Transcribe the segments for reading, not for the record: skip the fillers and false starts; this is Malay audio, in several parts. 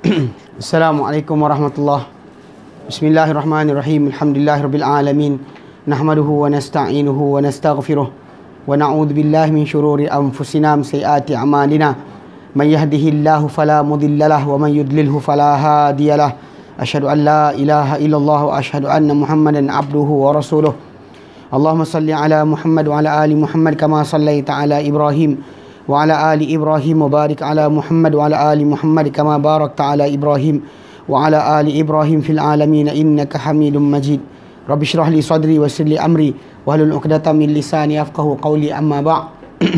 Assalamualaikum warahmatullahi. Bismillahirrahmanirrahim. Alhamdulillahirabbil alamin. Nahmaduhu wa nasta'inuhu wa nastaghfiruh. Wa na'udzu billahi min shururi anfusina wa sayyiati a'malina. Man yahdihillahu fala mudhillalah wa man yudlilhu fala hadiyalah. Asyhadu an la ilaha illallah wa asyhadu anna Muhammadan abduhu wa rasuluh. Allahumma salli ala Muhammad wa ala ali Muhammad kama sallaita ala Ibrahim wa ala ali Ibrahim wa barik ala Muhammad wa ala ali Muhammad kama barakta ala Ibrahim wa ala ali Ibrahim fil alamin innaka Hamidum Majid. Rabbi shrah li sadri wa yassir li amri wahlul 'uqdatam min lisani yafqahu qawli, amma ba'.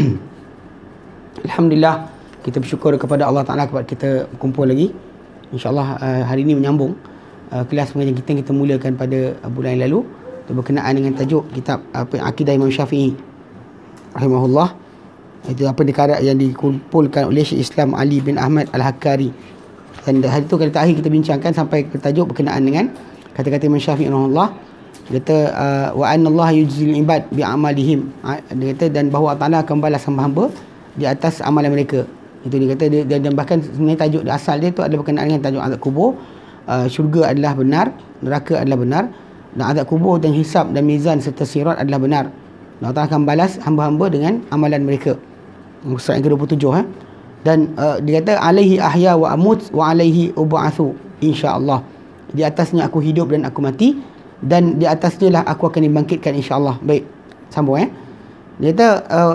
Alhamdulillah, kita bersyukur kepada Allah Taala kepada kita berkumpul lagi. InsyaAllah hari ini menyambung kelas pengajian kita yang kita mulakan pada bulan yang lalu berkenaan dengan tajuk kitab Akidah Imam Syafi'i rahimahullah. Itu apa yang dikumpulkan oleh Syekh Islam Ali bin Ahmad Al-Hakkari. Dan hari itu kali terakhir kita bincangkan sampai ke tajuk berkenaan dengan kata-kata Imam Syafi'i rahimahullah. Dia kata wa anna Allah yujzil ibad bi amalihim. Dia kata dan bahawa Allah Taala akan balas hamba-hamba di atas amalan mereka. Itu dia kata dan bahkan sebenarnya tajuk asal dia tu adalah berkenaan dengan tajuk azab kubur. Syurga adalah benar, neraka adalah benar, dan azab kubur dan hisab dan mizan serta sirat adalah benar. Allah Taala akan balas hamba-hamba dengan amalan mereka. Surat yang ke-27 Dan dia kata alaihi ahya wa amut wa alaihi ub'atsu insya-Allah. Di atasnya aku hidup dan aku mati, dan di atasnya lah aku akan dibangkitkan insya-Allah. Baik, sambung Dia kata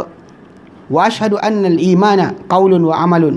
wa asyhadu annal imana qaulun wa amalun.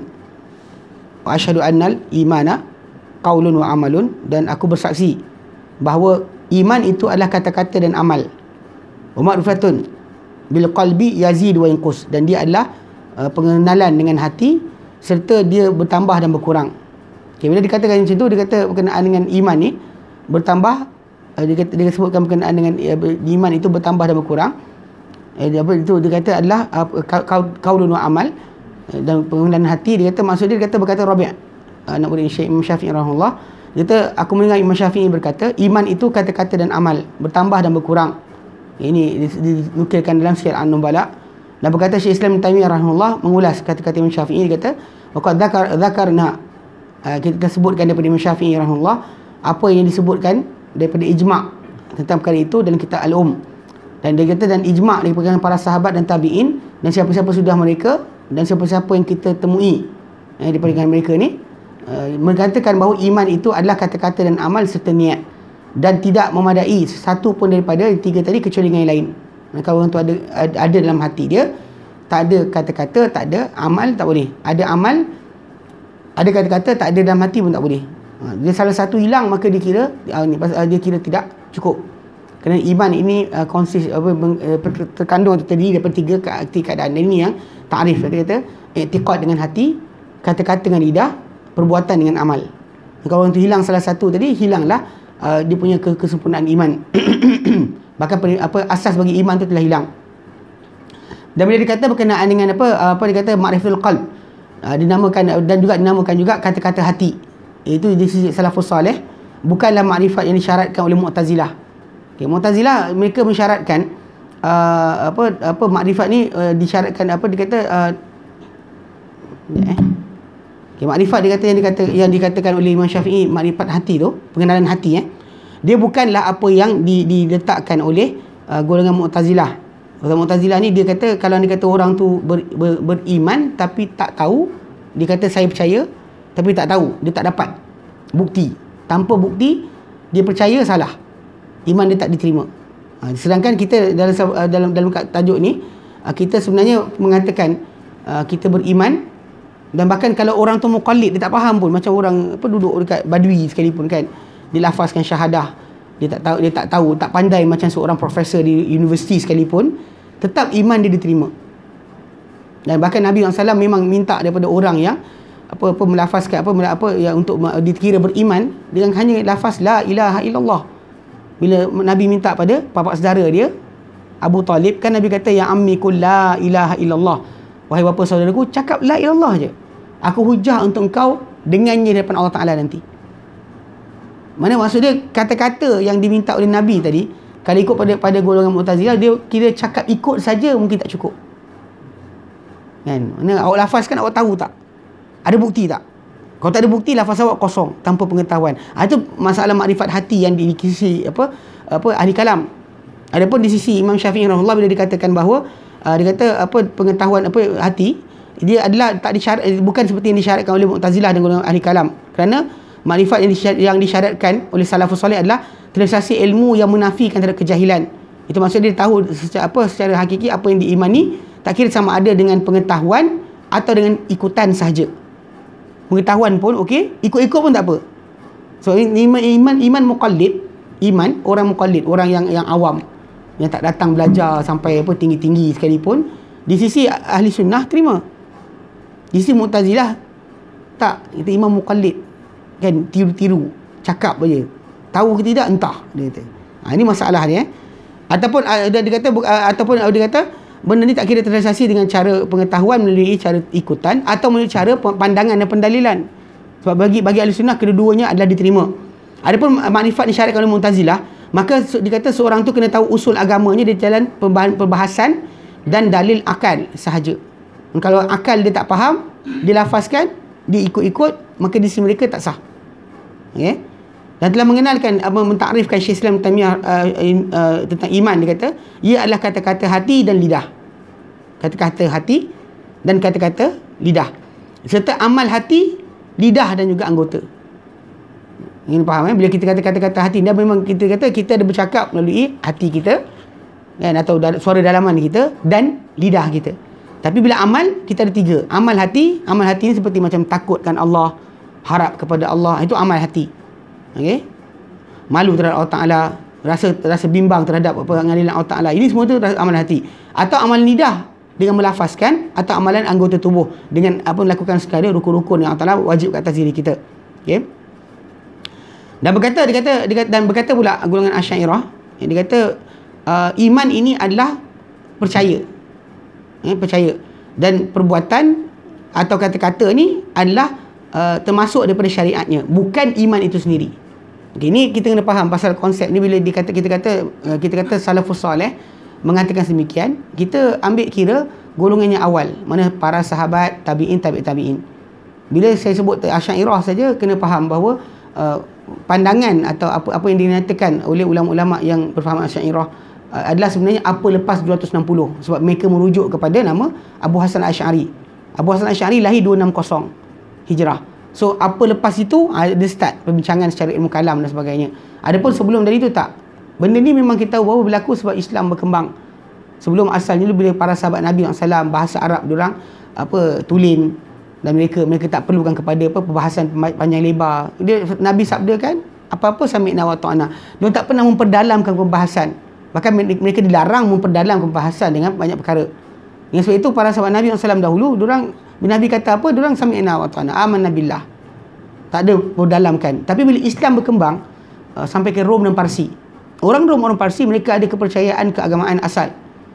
Wa asyhadu annal imana qaulun wa amalun, dan aku bersaksi bahawa iman itu adalah kata-kata dan amal. Wa ma'rifatun bil qalbi yazid wa yanqus, dan dia adalah pengenalan dengan hati serta dia bertambah dan berkurang. Okay, bila dikatakan macam tu, dia kata berkenaan dengan iman ni bertambah, dia sebutkan berkenaan dengan iman itu bertambah dan berkurang. Dia kata adalah qaulun wa amal, dan pengenalan hati. Dia kata maksud dia kata berkata Rabi' anak murid Syekh Imam Syafi'i rahimahullah. Dia kata aku mendengar Imam Syafi'i berkata iman itu kata-kata dan amal bertambah dan berkurang. Ini dinukilkan dalam Syiar An-Nubala. Dan berkata Syekh Islam Taimiyah rahimahullah mengulas kata-kata Imam Syafi'i. Dia kata waqad dzakarna, kita sebutkan daripada Imam Syafi'i rahimahullah apa yang disebutkan daripada ijma' tentang perkara itu dalam kitab Al-Um. Dan dia kata dan ijma' daripada para sahabat dan tabi'in dan siapa-siapa sudah mereka dan siapa-siapa yang kita temui daripada mereka ni mengatakan bahawa iman itu adalah kata-kata dan amal serta niat, dan tidak memadai satu pun daripada tiga tadi kecuali dengan yang lain. Kalau orang tu ada dalam hati dia, tak ada kata-kata, tak ada amal, tak boleh. Ada amal, ada kata-kata, tak ada dalam hati pun tak boleh. Dia salah satu hilang, maka dia kira tidak cukup. Kerana iman ini terkandung atau terdiri daripada tiga keadaan. Dan ini yang ta'rif. Dia kata i'tiqad dengan hati, kata-kata dengan lidah, perbuatan dengan amal. Kalau orang tu hilang salah satu tadi, hilanglah dia punya kesempurnaan iman. Bahkan asas bagi iman tu telah hilang. Dan bila dikata berkenaan dengan apa dia kata ma'rifatul qalb, dinamakan dan juga dinamakan juga kata-kata hati. Itu di sisi salafus salih, bukanlah makrifat yang disyaratkan oleh Mu'tazilah. Okay, Mu'tazilah mereka mensyaratkan makrifat ni disyaratkan dia kata makrifat yang dikatakan oleh Imam Syafi'i, makrifat hati tu, pengenalan hati dia bukanlah apa yang diletakkan oleh golongan Mu'tazilah. Golongan Mu'tazilah ni dia kata kalau dia kata orang tu beriman tapi tak tahu, dia kata saya percaya tapi tak tahu, dia tak dapat bukti. Tanpa bukti dia percaya, salah. Iman dia tak diterima. Sedangkan kita dalam tajuk ni kita sebenarnya mengatakan kita beriman, dan bahkan kalau orang tu muqallid, dia tak faham pun, macam orang duduk dekat badui sekalipun kan, dia lafazkan syahadah, dia tak tahu, tak pandai macam seorang profesor di universiti sekalipun, tetap iman dia diterima. Dan bahkan Nabi SAW memang minta daripada orang yang melafazkan yang untuk dikira beriman dengan hanya lafaz la ilaha illallah. Bila Nabi minta pada bapa saudara dia Abu Talib, kan Nabi kata ya ammi qul la ilaha illallah, wahai bapa saudaraku, cakap la ilallah je, aku hujah untuk engkau dengannya di hadapan Allah Ta'ala nanti. Mana maksud dia, kata-kata yang diminta oleh Nabi tadi, kalau ikut pada golongan Mu'tazilah, dia kira cakap ikut saja mungkin tak cukup. Kan? Mana awak lafazkan, awak tahu tak? Ada bukti tak? Kalau tak ada bukti, lafaz awak kosong, tanpa pengetahuan. Itu masalah makrifat hati yang di sisi ahli kalam. Adapun di sisi Imam Syafi'i rahimahullah, bila dikatakan bahawa dia kata pengetahuan hati, dia adalah tak disyarat, bukan seperti yang disyaratkan oleh Mu'tazilah dan golongan ahli kalam. Kerana makrifat yang disyaratkan oleh salafus soleh adalah realisasi ilmu yang menafikan terhadap kejahilan. Itu maksudnya dia tahu secara hakiki apa yang diimani, tak kira sama ada dengan pengetahuan atau dengan ikutan sahaja. Pengetahuan pun okey, ikut-ikut pun tak apa. So iman muqallid, iman orang muqallid, orang yang awam, yang tak datang belajar sampai tinggi-tinggi sekalipun, di sisi ahli sunnah terima. Di sisi Mu'tazilah tak, itu iman muqallid, kan, tiru-tiru, cakap aja. Tahu ke tidak entah, dia kata. Ini masalah dia. Ataupun dia kata benda ni tak kira terrealisasi dengan cara pengetahuan melalui cara ikutan atau melalui cara pandangan dan pendalilan. Sebab bagi ahli sunnah kedua-duanya adalah diterima. Adapun makrifat disyaratkan oleh Mu'tazilah, maka dikata seorang tu kena tahu usul agamanya di jalan perbahasan dan dalil akal sahaja. Kalau akal dia tak faham, dia lafazkan, dia ikut-ikut, maka di sisi mereka tak sah. Okay? Dan telah mengenalkan, mentakrifkan Syekh Islam Taimiyah tentang iman. Dia kata ia adalah kata-kata hati dan lidah. Kata-kata hati dan kata-kata lidah, serta amal hati, lidah dan juga anggota. Ini faham, bila kita kata kata-kata hati, dia memang kita kata kita ada bercakap melalui hati kita, kan, atau suara dalaman kita dan lidah kita. Tapi bila amal, kita ada 3. Amal hati ni seperti macam takutkan Allah, harap kepada Allah, itu amal hati. Okey, malu terhadap Allah Taala, rasa bimbang terhadap pengadilan Allah Taala, ini semua tu amalan hati. Atau amalan lidah dengan melafazkan, atau amalan anggota tubuh dengan melakukan sekali rukun-rukun yang Allah Taala wajib ke atas diri kita. Okey. Dan berkata pula golongan Asy'ariyah, yang dia kata iman ini adalah percaya. Percaya, dan perbuatan atau kata-kata ni adalah termasuk daripada syariatnya, bukan iman itu sendiri. Okay, ni kita kena faham pasal konsep ni. Bila kita kata salafus soleh mengatakan demikian, kita ambil kira golongan yang awal, mana para sahabat, tabi'in, tabi'in. Bila saya sebut Asy'ariyah saja, kena faham bahawa pandangan atau apa yang dinyatakan oleh ulama-ulama yang berfaham Asy'ariyah adalah sebenarnya apa lepas 260, sebab mereka merujuk kepada nama Abu Hasan Asy'ari. Abu Hasan Asy'ari lahir 260 Hijrah. So apa lepas itu ada start perbincangan secara ilmu kalam dan sebagainya. Adapun sebelum dari itu tak. Benda ni memang kita tahu bahawa berlaku sebab Islam berkembang. Sebelum asalnya bila para sahabat Nabi SAW, bahasa Arab diorang tulen, dan mereka tak perlukan kepada perbahasan panjang lebar. Nabi sabdakan apa-apa sami'na wa ta'na. Diorang tak pernah memperdalamkan pembahasan. Bahkan mereka dilarang memperdalamkan pembahasan dengan banyak perkara. Dengan sebab itu para sahabat Nabi SAW dahulu, diorang bila Nabi kata apa, diorang sami'na wa ta'na, amanna billah. Tak ada perdalamkan. Tapi bila Islam berkembang sampai ke Rom dan Parsi, orang Rom, orang Parsi, mereka ada kepercayaan keagamaan asal.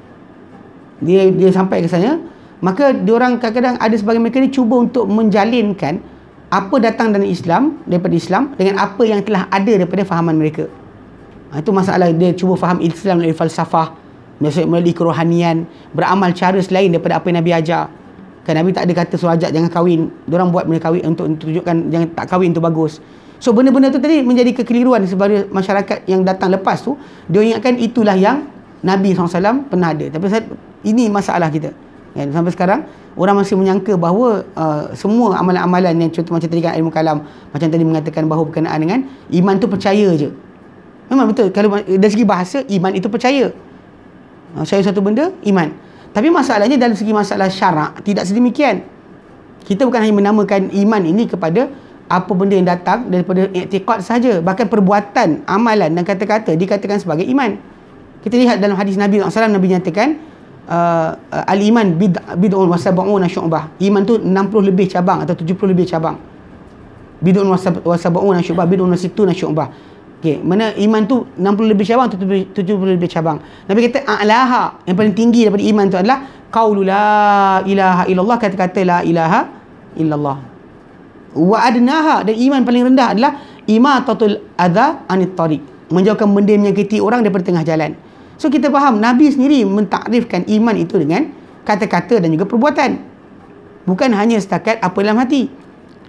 Dia sampai ke sana, maka diorang kadang-kadang ada sebagian mereka ni cuba untuk menjalinkan apa datang dari Islam, daripada Islam, dengan apa yang telah ada daripada fahaman mereka. Itu masalah. Dia cuba faham Islam melalui falsafah, melalui kerohanian, beramal cara selain daripada apa yang Nabi ajar. Kan Nabi tak ada kata suruh ajak jangan kahwin, diorang buat benda kahwin untuk tunjukkan jangan tak kahwin tu bagus. So benda-benda tu tadi menjadi kekeliruan sebagai masyarakat yang datang lepas tu. Dia ingatkan itulah yang Nabi SAW pernah ada. Tapi ini masalah kita, kan? Sampai sekarang orang masih menyangka bahawa semua amalan-amalan yang contoh macam tadi kan ilmu kalam, macam tadi mengatakan bahawa berkenaan dengan iman tu percaya je. Memang betul, kalau dari segi bahasa iman itu percaya. Percaya satu benda, iman. Tapi masalahnya dalam segi masalah syarak tidak sedemikian. Kita bukan hanya menamakan iman ini kepada apa benda yang datang daripada i'tiqad sahaja. Bahkan perbuatan, amalan dan kata-kata dikatakan sebagai iman. Kita lihat dalam hadis Nabi SAW, Nabi nyatakan al-iman bid'un wa sab'una syu'bah. Iman tu 60 lebih cabang atau 70 lebih cabang. Bid'un wa sab'una syu'bah, bid'un wa sittuna syu'bah. Okay, mana iman tu 60 lebih cabang atau 70 lebih cabang. Nabi kata a'laha, yang paling tinggi daripada iman tu adalah qaulu la ilaha illallah, kata-kata la ilaha illallah. Wa adnaha, dan iman paling rendah adalah imatatul adza anit tariq, menjauhkan benda yang menyakiti orang daripada tengah jalan. So kita faham Nabi sendiri mentakrifkan iman itu dengan kata-kata dan juga perbuatan, bukan hanya setakat apa dalam hati.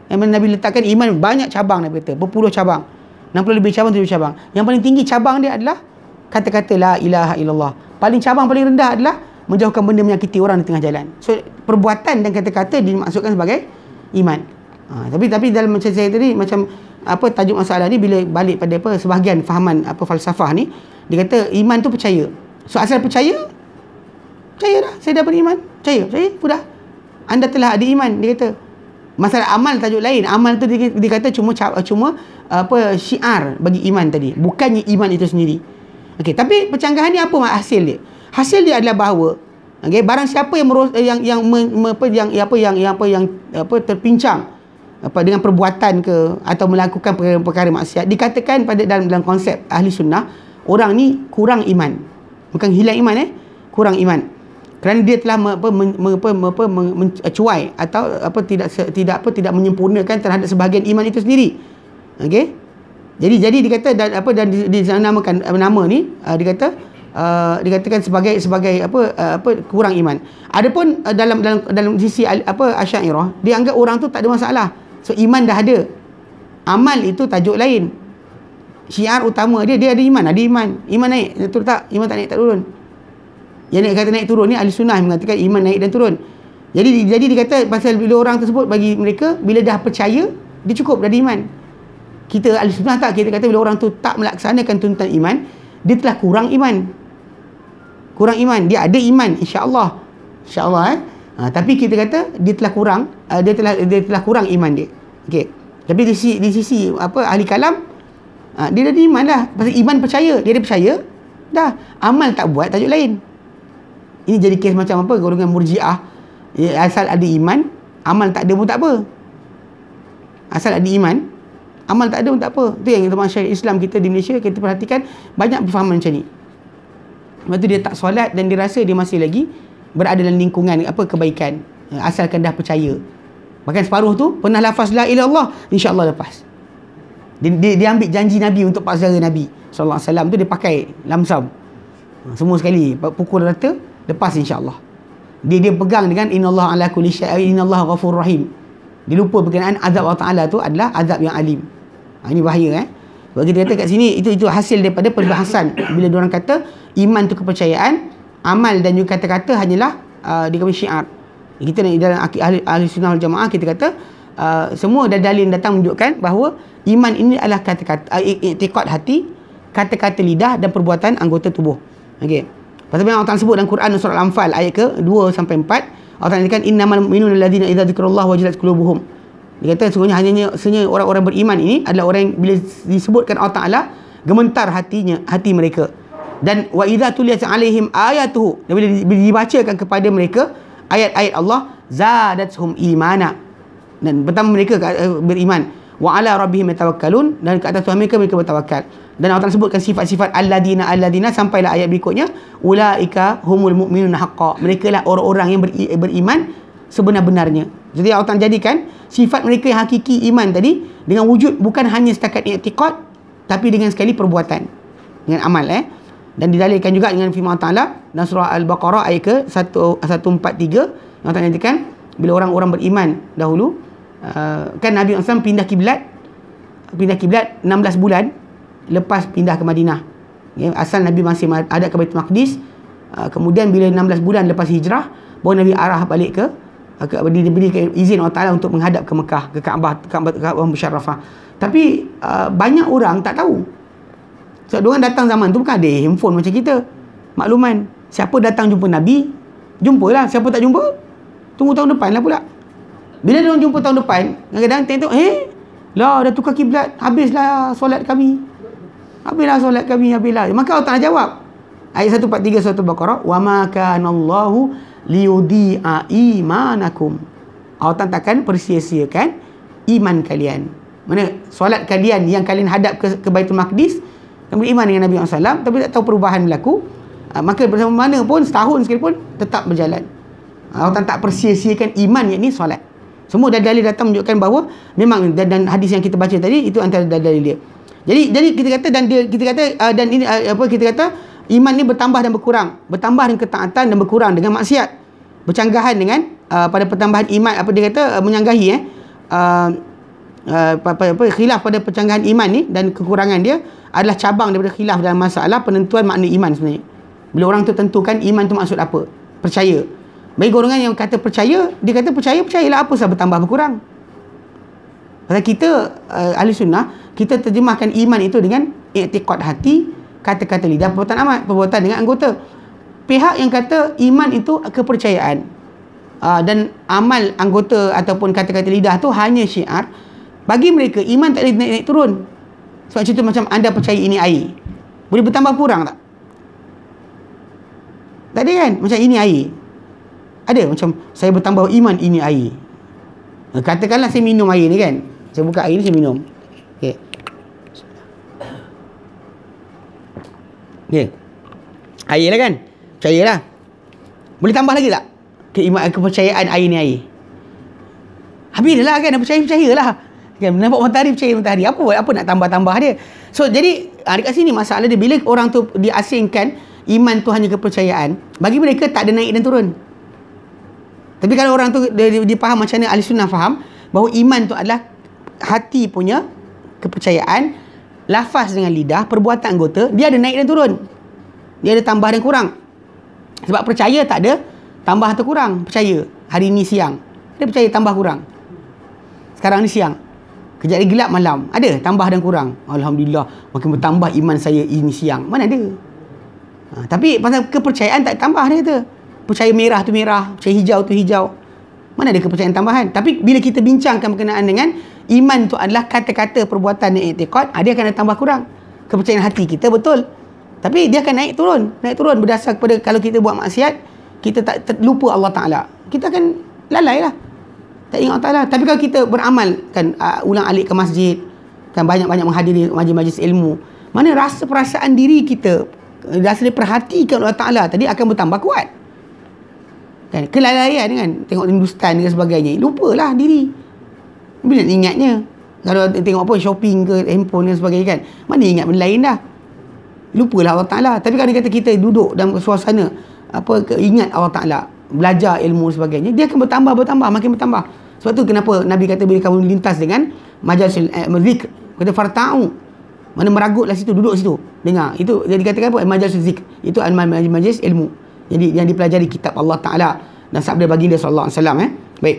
Yang mana Nabi letakkan iman banyak cabang, Nabi kata, berpuluh cabang. 60 lebih cabang, 70 cabang. Yang paling tinggi cabang dia adalah kata-kata la ilaha illallah. Paling cabang paling rendah adalah menjauhkan benda menyakiti orang di tengah jalan. So perbuatan dan kata-kata dimaksudkan sebagai iman. Tapi dalam macam saya tadi, macam apa tajuk masalah ni, bila balik pada apa sebahagian fahaman apa falsafah ni, dia kata iman tu percaya. So asal percaya dah, saya dah beriman, percaya sudah, anda telah ada iman. Dia kata masalah amal tajuk lain. Amal tu dia kata cuma apa syiar bagi iman tadi, bukannya iman itu sendiri. Okey, tapi pencanggahan ni apa hasil dia? Hasil dia adalah bahawa barang siapa yang terpincang dengan perbuatan ke atau melakukan perkara maksiat, dikatakan dalam konsep ahli sunnah, orang ni kurang iman. Bukan hilang iman, kurang iman. Kerana dia telah mencuai atau tidak menyempurnakan terhadap sebahagian iman itu sendiri. Okey. Jadi dikata dan dinamakan nama ni dikatakan sebagai kurang iman. Adapun dalam sisi Asy'ariyah, dia anggap orang tu tak ada masalah. So iman dah ada. Amal itu tajuk lain. Syiar utama dia ada iman, Iman naik, betul tak? Iman tak naik, tak turun. Yang nak kata naik turun ni ahli sunnah mengatakan iman naik dan turun. Jadi dikata pasal bila orang tersebut, bagi mereka bila dah percaya, dia cukup, dah ada iman. Kita ahli sunnah tak, kita kata bila orang tu tak melaksanakan tuntutan iman, dia telah kurang iman. Dia ada iman insya-Allah. Tapi kita kata dia telah kurang, dia telah kurang iman dia. Okey. Tapi di sisi ahli kalam, dia dah ada iman dah. Pasal iman percaya, dia ada percaya dah. Amal tak buat, tajuk lain. Ini jadi kes macam golongan Murji'ah. Asal ada iman, amal tak ada pun tak apa. Asal ada iman, amal tak ada pun tak apa. Itu yang masyarakat Islam kita di Malaysia, kita perhatikan banyak berfahaman macam ni. Lepas tu dia tak solat dan dia rasa dia masih lagi berada dalam lingkungan kebaikan, asalkan dah percaya. Bahkan separuh tu pernah lafaz la ilaha illallah, insya-Allah lepas. Dia ambil janji Nabi untuk paksara Nabi sallallahu alaihi wasallam tu, dia pakai lamsam. Semua sekali pukul rata, lepas insya-Allah. Dia pegang dengan innallaha ala kulli syai'in, innallaha ghafurur rahim. Dia lupa berkenaan azab Allah Taala tu adalah azab yang alim. Ini bahaya. Sebab kita kata kat sini, itu hasil daripada perbahasan bila diorang kata iman tu kepercayaan, amal dan juga kata-kata hanyalah dikatakan syiar. Kita dalam ahli sunnah wal jamaah, kita kata semua dalil datang menunjukkan bahawa iman ini adalah kata-kata, i'tiqad hati, kata-kata lidah dan perbuatan anggota tubuh. Okey. Pasal Allah Taala sebut dalam Quran surah Al-Anfal ayat ke-2 sampai 4, Allah Taala katakan innamal mu'minuna alladzina idza dzikrullah wajilat qulubuhum. Dia kata sesungguhnya orang-orang beriman ini adalah orang yang bila disebutkan Allah Taala gemetar hati mereka. Dan wa idza tuliyat alaihim ayatuhu, dan bila dibacakan kepada mereka ayat-ayat Allah, zadatuhum imana, dan pertama mereka beriman, wa ala rabbihim yatawakkalun, dan ke atas Tuhan mereka bertawakal. Dan Allah Taala sebutkan sifat-sifat alladina sampailah ayat berikutnya, ulaika humul mu'minuna haqqan, mereka lah orang-orang yang beriman sebenar-benarnya. Jadi Allah Taala jadikan sifat mereka yang hakiki iman tadi dengan wujud, bukan hanya setakat i'tiqad, tapi dengan sekali perbuatan, dengan amal. Dan didalilkan juga dengan firman Allah Taala dalam surah Al-Baqarah ayat ke-143, yang Allah Taala nyatakan bila orang-orang beriman dahulu, kan Nabi SAW pindah kiblat 16 bulan lepas pindah ke Madinah. Asal Nabi masih ada ke Baitul Maqdis, kemudian bila 16 bulan lepas hijrah, baru Nabi arah balik diberikan izin Allah Taala untuk menghadap ke Mekah, ke Kaabah Musyarrafah. Tapi banyak orang tak tahu. Sebab diorang datang zaman tu bukan ada handphone macam kita, makluman. Siapa datang jumpa Nabi, jumpalah. Siapa tak jumpa, tunggu tahun depan lah pula. Bila diorang jumpa tahun depan, kadang-kadang tengok lah dah tukar kiblat, habislah solat kami. Habislah. Maka Allah Taala jawab ayat 143 surah Al-Baqarah, wa ma kana Allahu liyudhi'a imanakum. Allah Taala takkan persia-siakan iman kalian. Mana solat kalian yang kalian hadap ke Baitul Maqdis, kamu beriman dengan Nabi SAW, tapi tak tahu perubahan berlaku, maka bersama mana pun, setahun sekali pun tetap berjalan. Allah Taala tak persia-siakan iman, yakni solat. Semua dalil datang menunjukkan bahawa memang, dan hadis yang kita baca tadi itu antara dalil dia. Jadi kita kata, dan ini kita kata iman ni bertambah dan berkurang, bertambah dengan ketaatan dan berkurang dengan maksiat, bercanggahan dengan pada pertambahan iman, dia kata menyanggahi khilaf pada pencanggahan iman ni dan kekurangan dia adalah cabang daripada khilaf dalam masalah penentuan makna iman sebenarnya. Bila orang tu tentukan iman tu maksud apa? Percaya. Bagi golongan yang kata percaya, dia kata percayalah, apa sebab bertambah berkurang. Pasal kita ahli sunnah, kita terjemahkan iman itu dengan i'tiqad hati, kata-kata lidah, perbuatan dengan anggota. Pihak yang kata iman itu kepercayaan, dan amal anggota ataupun kata-kata lidah tu hanya syiar, bagi mereka iman tak boleh naik turun. Sebab contoh macam anda percaya ini air, boleh bertambah kurang tak? Tak ada kan? Macam ini air, ada macam saya bertambah iman ini air. Katakanlah saya minum air ni kan, saya buka air ni, saya minum. Okey. Okey. Air lah kan? Percayalah. Boleh tambah lagi tak? Kepercayaan air ni air. Habis dah lah kan? Percayalah. Kan? Nampak matahari, percaya matahari. Apa nak tambah-tambah dia? So, jadi dekat sini masalah dia, bila orang tu diasingkan iman tu hanya kepercayaan, bagi mereka tak ada naik dan turun. Tapi kalau orang tu dia faham macam mana ahli sunnah faham, bahawa iman tu adalah hati punya kepercayaan, lafaz dengan lidah, perbuatan anggota, dia ada naik dan turun. Dia ada tambah dan kurang. Sebab percaya tak ada tambah atau kurang. Percaya hari ni siang, dia percaya tambah kurang. Sekarang ni siang, kejap lagi gelap malam, ada tambah dan kurang. Alhamdulillah, makin bertambah iman saya ini siang. Mana ada? Tapi pasal kepercayaan tak tambah, dia kata. Percaya merah tu merah, percaya hijau tu hijau. Mana ada kepercayaan tambahan? Tapi bila kita bincangkan berkenaan dengan iman tu adalah kata-kata, perbuatan dan i'tiqad, dia akan ada tambah kurang. Kepercayaan hati kita betul, tapi dia akan naik turun berdasar kepada kalau kita buat maksiat, kita tak lupa Allah Ta'ala, kita akan lalai lah, tak ingat Allah Ta'ala. Tapi kalau kita beramal kan, ulang alik ke masjid kan, banyak-banyak menghadiri majlis-majlis ilmu, mana rasa perasaan diri kita, rasa dia perhatikan Allah Ta'ala tadi akan bertambah kuat kan. Kelalaian kan, tengok Hindustan dan sebagainya, lupalah diri. Bila nak ingatnya? Kalau tengok apa, shopping ke, handphone dan sebagainya kan, mana ingat benda lain dah, lupalah Allah Ta'ala. Tapi kalau dia kata kita duduk dalam suasana ingat Allah Ta'ala, belajar ilmu dan sebagainya, dia akan bertambah, makin bertambah. Sebab tu kenapa Nabi kata bila kamu lintas dengan majlis zikr, kata farta'u, mana meragutlah situ, duduk situ, dengar. Itu dia dikatakan apa? Majlis zikr, itu majlis ilmu, jadi yang dipelajari kitab Allah Ta'ala dan sabda baginda sallallahu alaihi wasallam. Baik.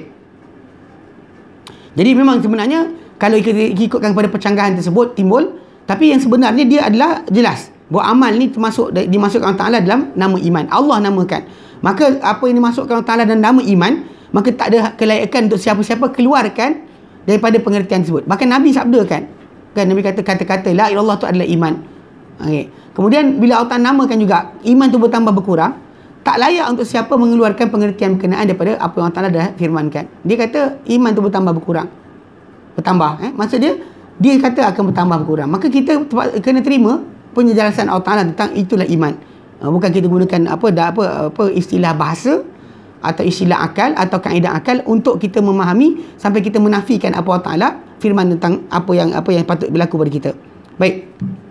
Jadi memang sebenarnya kalau kita ikutkan kepada percanggahan tersebut timbul, tapi yang sebenarnya dia adalah jelas bahawa amal ni dimasukkan Allah Ta'ala dalam nama iman. Allah namakan. Maka apa yang dimasukkan Allah Ta'ala dalam nama iman, maka tak ada kelayakan untuk siapa-siapa keluarkan daripada pengertian tersebut. Bahkan Nabi sabdakan kan, Nabi kata kata-kata la ilallah tu adalah iman. Okay. Kemudian bila Allah Ta'ala namakan juga, iman tu bertambah berkurang, tak layak untuk siapa mengeluarkan pengertian berkenaan daripada apa yang Allah Ta'ala dah firmankan. Dia kata iman tu bertambah berkurang, bertambah. Maksud dia kata akan bertambah berkurang. Maka kita kena terima penjelasan Allah Ta'ala tentang itulah iman. Bukan kita gunakan apa istilah bahasa atau istilah akal atau kaedah akal untuk kita memahami sampai kita menafikan apa Allah Ta'ala firman tentang apa yang patut berlaku pada kita. Baik.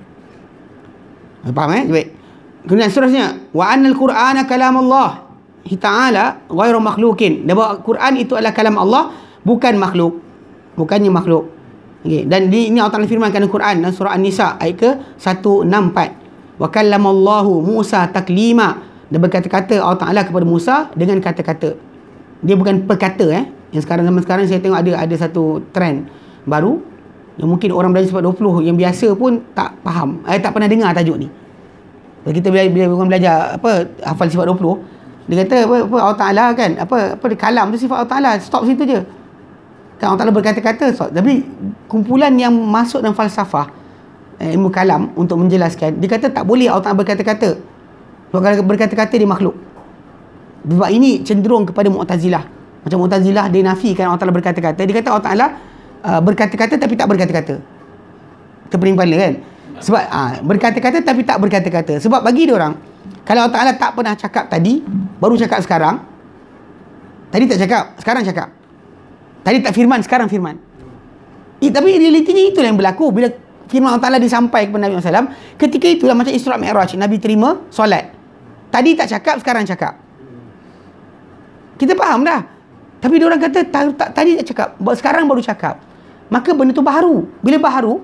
Faham Baik. Kemudian seterusnya, wa annal Qur'ana kalamullah Ta'ala ghairu makhluqin. Dan bahawa Quran itu adalah kalam Allah, bukan makhluk. Bukannya makhluk. Okay. Dan ini Allah Ta'ala firmankan dalam Quran dalam surah An-Nisa ayat ke 164. Wa kallamallahu Musa taklima. Dan berkata-kata Allah Ta'ala kepada Musa dengan kata-kata. Dia bukan perkata. Yang zaman sekarang saya tengok ada satu trend baru yang mungkin orang belajar sifat 20 yang biasa pun tak faham, tak pernah dengar tajuk ni. Kita bila orang belajar hafal sifat 20, dia kata Allah Ta'ala kan kalam tu sifat Allah Ta'ala, stop situ je kan. Allah Ta'ala berkata-kata, stop. Tapi kumpulan yang masuk dalam falsafah ilmu kalam untuk menjelaskan, dia kata tak boleh Allah Ta'ala berkata-kata. Sebab kalau berkata-kata dia makhluk. Sebab ini cenderung kepada Mu'tazilah. Macam Mu'tazilah dia nafikan Allah Ta'ala berkata-kata, dia kata Allah Ta'ala berkata-kata tapi tak berkata-kata. Terpening kepala kan. Sebab berkata-kata tapi tak berkata-kata. Sebab bagi dia orang, kalau Allah Ta'ala tak pernah cakap tadi, baru cakap sekarang. Tadi tak cakap, sekarang cakap. Tadi tak firman, sekarang firman. Tapi realitinya itulah yang berlaku. Bila firman Allah Ta'ala disampaikan kepada Nabi SAW, ketika itulah macam Isra' Mi'raj, Nabi terima solat. Tadi tak cakap, sekarang cakap. Kita faham dah. Tapi dia orang kata tadi tak cakap, sekarang baru cakap. maka benda tu baharu. Bila baharu,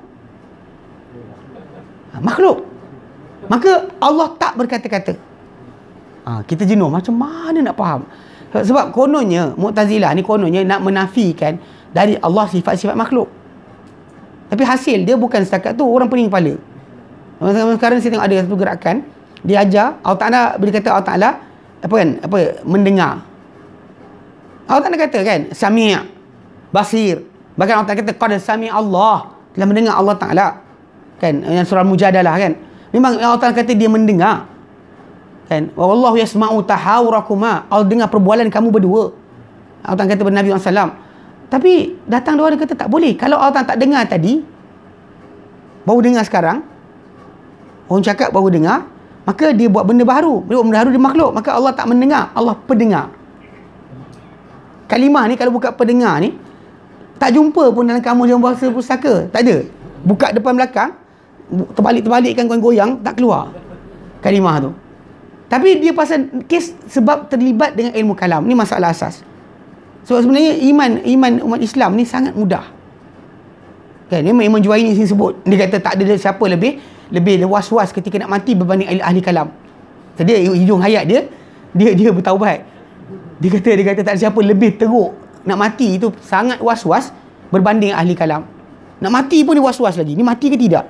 makhluk. Maka Allah tak berkata-kata. Kita jenuh, macam mana nak faham? Sebab kononnya Mu'tazilah ni kononnya nak menafikan dari Allah sifat-sifat makhluk. Tapi hasil dia bukan setakat tu, orang pening kepala. Sekarang saya tengok ada satu gerakan, dia ajar Allah Ta'ala, bila kata Allah Ta'ala mendengar. Allah Ta'ala kata kan, Sami' Basir. Bahkan Allah Ta'ala kata qad sami' Allah, telah mendengar Allah Ta'ala. Kan, yang surah Mujadalah kan. Memang Allah Ta'ala kata dia mendengar. Kan, wallahu yasma'u tahawurakuma, Allah dengar perbualan kamu berdua. Allah Ta'ala kata kepada Nabi SAW. Tapi datang dua orang kata tak boleh. Kalau Allah Ta'ala tak dengar tadi, baru dengar sekarang, orang cakap baru dengar, maka dia buat benda baru. Dia buat benda baru, dia makhluk. Maka Allah tak mendengar, Allah pendengar. Kalimah ni kalau buka pendengar ni, tak jumpa pun dalam kamus dalam bahasa pustaka. Tak ada. Buka depan belakang, terbalik-terbalikkan goyang-goyang, tak keluar kalimah tu. Tapi dia pasal kes sebab terlibat dengan ilmu kalam. Ni masalah asas. Sebab sebenarnya iman umat Islam ni sangat mudah. Kan, memang Imam Juwaini sini sebut. Dia kata tak ada siapa lebih was-was ketika nak mati berbanding ahli kalam. Jadi hujung hayat dia bertaubat. Dia kata tak ada siapa lebih teruk nak mati itu sangat was-was berbanding ahli kalam. Nak mati pun dia was-was lagi. Ni mati ke tidak?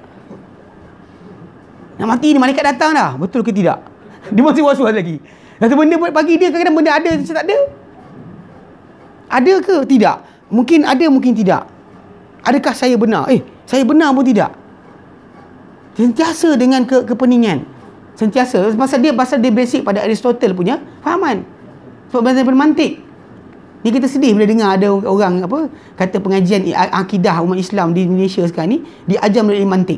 Nak mati ni malaikat datang dah. Betul ke tidak? Dia masih was-was lagi. Satu benda bagi dia kadang-kadang benda ada, macam tak ada. Ada ke? Tidak. Mungkin ada, mungkin tidak. Adakah saya benar? Saya benar pun tidak. Sentiasa dengan kepeningan. Sentiasa. Pasal dia basic pada Aristotle punya fahaman. Sebab belajar bermantik. Ni kita sedih bila dengar ada orang kata pengajian akidah umat Islam di Indonesia sekarang ni diajar melalui mantik.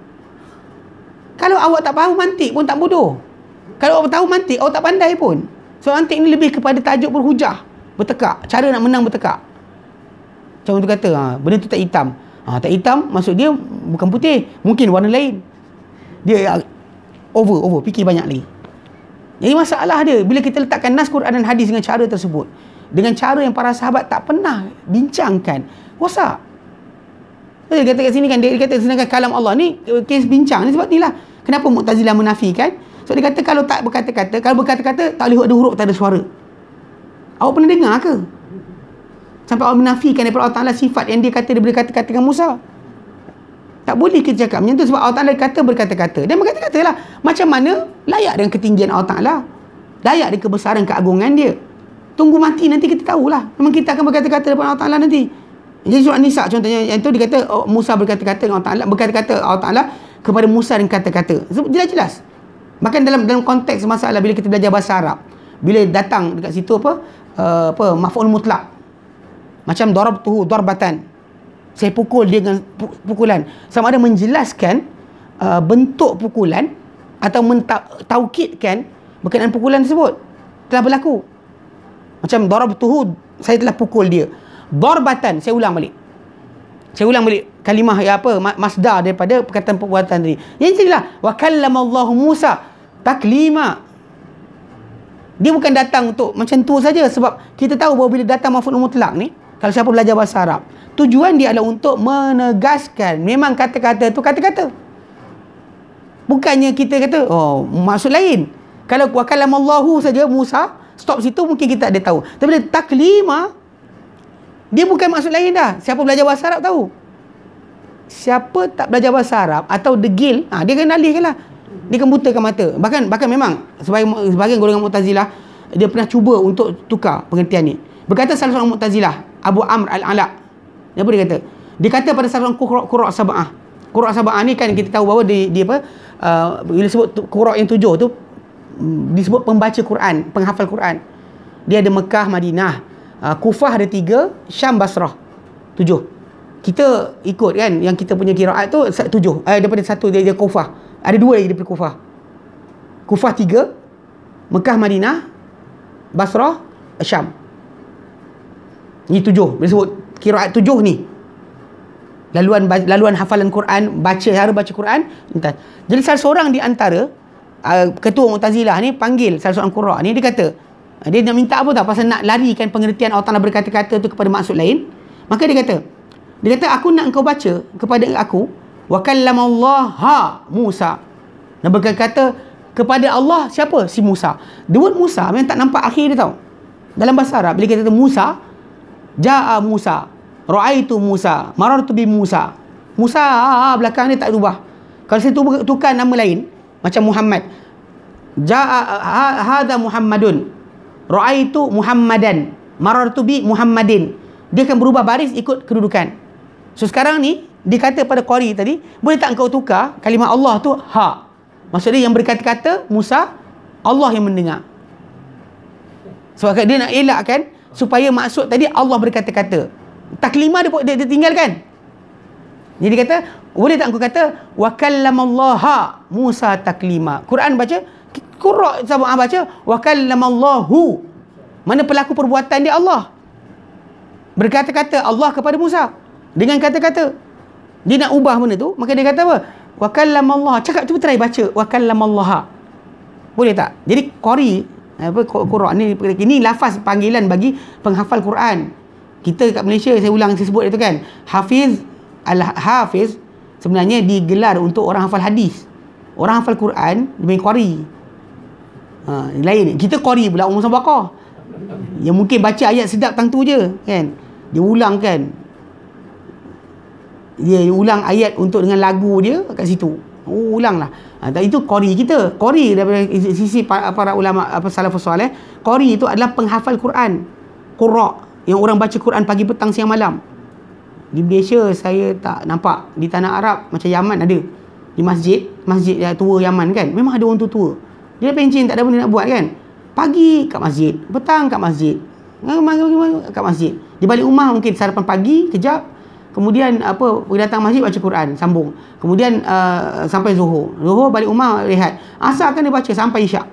Kalau awak tak faham mantik pun tak bodoh. Kalau awak tahu mantik, awak tak pandai pun. So mantik ni lebih kepada tajuk berhujah, bertekak, cara nak menang bertekak. Macam tu kata, benda tu tak hitam. Tak hitam maksud dia bukan putih, mungkin warna lain. Dia over fikir banyak lagi. Jadi masalah dia bila kita letakkan nas Quran dan hadis dengan cara tersebut, dengan cara yang para sahabat tak pernah bincangkan, rosak. Dia kata kat sini kan, dia kata sedangkan kalam Allah ni kes bincang ni sebab inilah kenapa Mu'tazilah menafikan. So dia kata kalau tak berkata-kata, kalau berkata-kata tak boleh ada huruf, tak ada suara. Awak pernah dengar ke? Sampai Allah menafikan daripada Allah Ta'ala sifat yang dia kata dia boleh kata-kata dengan Musa. Tak boleh kita cakap macam tu sebab Allah Ta'ala kata berkata-kata. Dan berkata-kata lah macam mana layak dengan ketinggian Allah Ta'ala, layak dengan kebesaran keagungan dia. Tunggu mati nanti kita tahulah. Memang kita akan berkata-kata daripada Allah Ta'ala nanti. Jadi surah Nisa contohnya yang tu dia kata Musa berkata-kata dengan Allah Ta'ala, berkata-kata Allah Ta'ala kepada Musa dengan kata-kata. Jelas-jelas. Bahkan dalam konteks masalah bila kita belajar bahasa Arab, bila datang dekat situ maf'ul mutlak. Macam darabtuhu darbatan. Saya pukul dia dengan pukulan. Sama ada menjelaskan bentuk pukulan atau taukidkan berkenaan pukulan tersebut telah berlaku. Macam darabtuhu, saya telah pukul dia. Darbatan, saya ulang balik kalimah masdar daripada perkataan perbuatan tadi. Yang inilah wa kallamallahu Musa taklima. Dia bukan datang untuk macam tu saja, sebab kita tahu bahawa bila datang maf'ul mutlak ni, kalau siapa belajar bahasa Arab, tujuan dia adalah untuk menegaskan memang kata-kata tu kata-kata. Bukannya kita kata maksud lain. Kalau wa kallamallahu saja Musa, stop situ mungkin kita ada tahu. Tapi bila taklima, dia bukan maksud lain dah. Siapa belajar bahasa Arab tahu. Siapa tak belajar bahasa Arab atau degil, dia kena alihkan lah. Dia akan butakan mata. Bahkan memang sebagian golongan Mu'tazilah dia pernah cuba untuk tukar pengertian ni. Berkata salah seorang Mu'tazilah, Abu Amr Al-Ala. Apa dia kata? Dia kata pada salah seorang Qurra' Sab'ah. Qurra' Sab'ah ni kan kita tahu bahawa dia bila sebut Qurra' yang 7 tu disebut pembaca Quran, penghafal Quran. Dia ada Mekah, Madinah, Kufah ada 3, Syam, Basrah 7. Kita ikut kan yang kita punya qiraat tu 7. Daripada 1 dia Kufah. Ada 2 lagi daripada Kufah. Kufah 3, Mekah, Madinah, Basrah, Syam. Ni 7. Bila sebut qiraat 7 ni, laluan hafalan Quran, cara baca Quran. Jadi salah seorang di antara ketua Mu'tazilah ni panggil salah seorang qurra' ni, dia kata dia nak minta apa tau, pasal nak larikan pengertian Allah Ta'ala berkata-kata tu kepada maksud lain. Maka dia kata Dia kata aku nak engkau baca kepada aku wa kallamallaha Musa. Dan berkata kepada Allah siapa? Si Musa. The word Musa memang tak nampak akhir dia tau. Dalam bahasa Arab bila kita kata Musa, jaa Musa, ra'aitu Musa, marartu bi Musa. Musa belakang dia tak berubah. Kalau saya tukar nama lain macam Muhammad, jaa hadza Muhammadun, ra'aitu Muhammadan, marartu bi Muhammadin. Dia akan berubah baris ikut kedudukan. So sekarang ni dikata pada qari tadi, boleh tak engkau tukar kalimah Allah tu ha? Maksudnya yang berkata-kata Musa, Allah yang mendengar. Sebab dia nak elakkan supaya maksud tadi Allah berkata-kata. Taklimah dia tinggalkan. Jadi dia kata, boleh tak engkau kata wa kallamallaha Musa taklima. Quran baca, Qur'an sama baca wa kallamallahu. Mana pelaku perbuatan dia Allah. Berkata-kata Allah kepada Musa dengan kata-kata. Dia nak ubah benda tu, maka dia kata apa? Wa kallamallah. Cakap cuba try baca wa kallamallaha. Boleh tak? Jadi qari Quran ni lafaz panggilan bagi penghafal Quran. Kita kat Malaysia, saya sebut itu kan, Hafiz, Al-Hafiz sebenarnya digelar untuk orang hafal hadis. Orang hafal Quran dia qari. Lain. Kita qari pula umur sabaqah. Yang mungkin baca ayat sedap tang tu je kan. Dia ulang kan. Dia ulang ayat untuk dengan lagu dia kat situ. Ulanglah. Itu qari kita. Qari daripada sisi para ulama salafus soleh, qari itu adalah penghafal Quran. Qurra, yang orang baca Quran pagi, petang, siang, malam. Di Malaysia saya tak nampak. Di tanah Arab macam Yaman ada. Di masjid tua Yaman kan, memang ada orang tua. Dia pencen, tak ada benda nak buat kan. Pagi kat masjid, petang kat masjid, kat masjid. Di balik rumah mungkin sarapan pagi kejap. Kemudian datang masjid baca Quran, sambung. Kemudian sampai Zuhur. Zuhur balik rumah rehat. Asar kan dia baca sampai Isyak.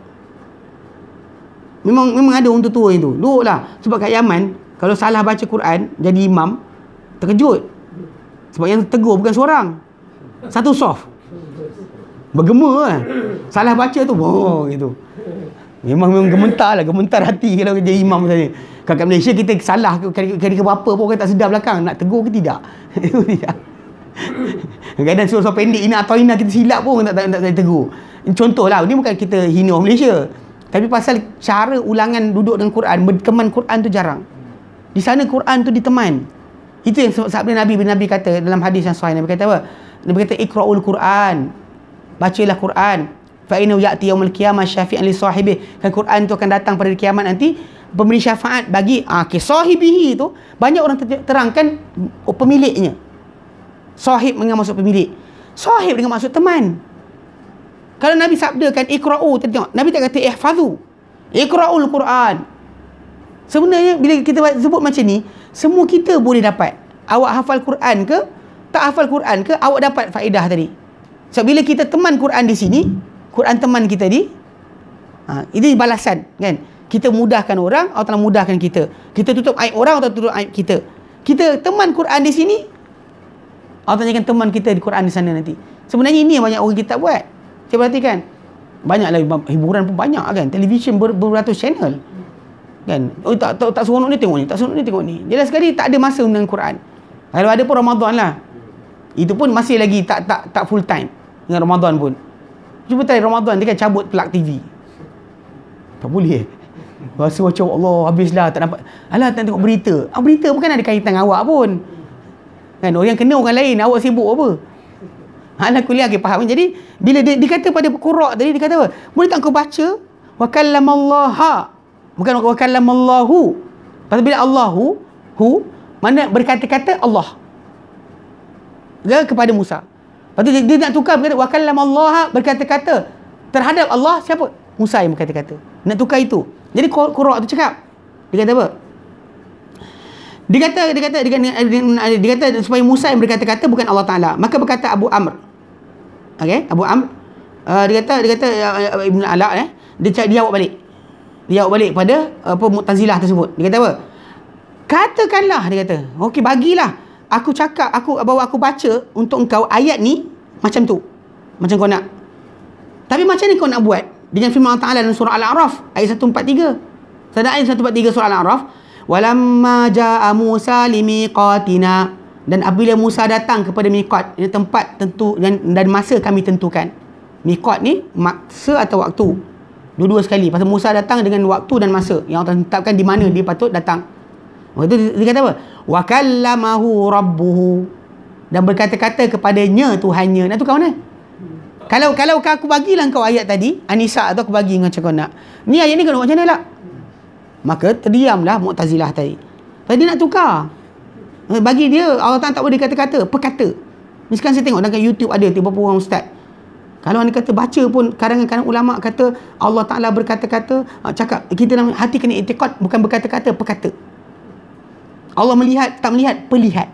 Memang ada orang tua itu. Duduklah. Sebab kat Yaman, kalau salah baca Quran, jadi imam, terkejut. Sebab yang tegur bukan seorang. Satu soft. Bergema kan. Salah baca tu, gitu. Memang gementar lah. Gementar hati kalau jadi imam tadi. Kat Malaysia kita salah kali berapa pun orang tak sedar belakang. Nak tegur ke tidak? Tidak. Kadang suruh pendek ini atau ina kita silap pun tak tegur. Contohlah, ni bukan kita hina orang Malaysia. Tapi pasal cara ulangan duduk dengan Quran, berteman Quran tu jarang. Di sana Quran tu diteman. Itu yang sabda Nabi kata dalam hadis yang sahih. Nabi kata apa? Nabi kata iqra'ul Quran. Bacalah Quran. Fa innahu ya'ti yaumil qiyamah syafi'an li sahibih. Kan Quran tu akan datang pada kiamat nanti pemberi syafaat bagi sahibihi tu. Banyak orang terangkan pemiliknya. Sahib dengan maksud pemilik. Sahib dengan maksud teman. Kalau Nabi sabdakan iqra'u, tengok Nabi tak kata ihfazu. Iqra'ul Quran. Sebenarnya bila kita sebut macam ni, semua kita boleh dapat. Awak hafal Quran ke, tak hafal Quran ke, awak dapat faedah tadi. So bila kita teman Quran di sini, Quran teman kita ini balasan kan. Kita mudahkan orang, Allah Taala mudahkan kita. Kita tutup aib orang, Allah tutup aib kita. Kita teman Quran di sini, Allah tanyakan teman kita di Quran di sana nanti. Sebenarnya ini yang banyak orang kita buat. Saya perhatikan. Banyaklah hiburan pun banyak kan. Televisyen beratus channel. Kan. Oh tak seronok ni tengok ni, tak seronok ni tengok ni. Jelas sekali tak ada masa dengan Quran. Kalau ada pun Ramadan lah. Itu pun masih lagi tak full time dengan Ramadan pun. Cuba try Ramadan dia kan cabut plug TV. Tak boleh. Rasa macam Allah habislah tak nampak. Alah tak tengok berita. Berita bukan ada kaitan dengan awak pun. Kan orang yang kena orang lain, awak sibuk apa? Alah kuliah okay, faham. Jadi bila dia kata pada Qur'an tadi dia kata apa? Boleh tak kau baca wa kallamallaha. Bukan wa kallamallahu. Pasal bila Allahu mana berkata-kata Allah. Dia kepada Musa. Lepas tu dia nak tukar berkata wa kallamallaha, berkata-kata terhadap Allah siapa? Musa yang berkata-kata. Nak tukar itu. Jadi Qur'an tu cakap. Dia kata apa? Dia kata supaya Musa yang berkata-kata bukan Allah Taala. Maka berkata Abu Amr. Okey, Abu Amr dia kata Ibn Ala dia jawab balik. Dia jawab balik pada Mu'tazilah tersebut. Dia kata apa? Katakanlah, dia kata. Okey, bagilah aku cakap, bawa aku baca untuk engkau ayat ni macam tu. Macam kau nak. Tapi macam ni kau nak buat? Dengan firman Allah Ta'ala dalam surah Al-A'raf ayat 143. Ayat 143 surah Al-A'raf, walamma jaa Musa limiqatina Dan apabila Musa datang kepada miqat, ini tempat tentu dan masa kami tentukan. Miqat ni masa atau waktu, dua-dua sekali. Pasal Musa datang dengan waktu dan masa yang Allah tetapkan di mana dia patut datang. Waktu itu dia kata apa? Wa kallamahu rabbuhu, dan berkata-kata kepadanya Tuhannya. Nak tukar mana? Kalau aku bagilah kau ayat tadi An-Nisa, atau aku bagi macam kau nak, ni ayat ni kau nak macam mana lah? Maka terdiamlah Mu'tazilah tadi. Pasal dia nak tukar. Bagi dia Allah Ta'ala tak boleh kata-kata, perkata. Ni sekarang saya tengok dalam YouTube ada beberapa orang ustaz, kalau anda kata baca pun karangan-karangan ulama kata Allah Ta'ala berkata-kata, cakap kita dalam hati kena i'tiqad, bukan berkata-kata, perkata. Allah melihat, tak melihat, perlihat.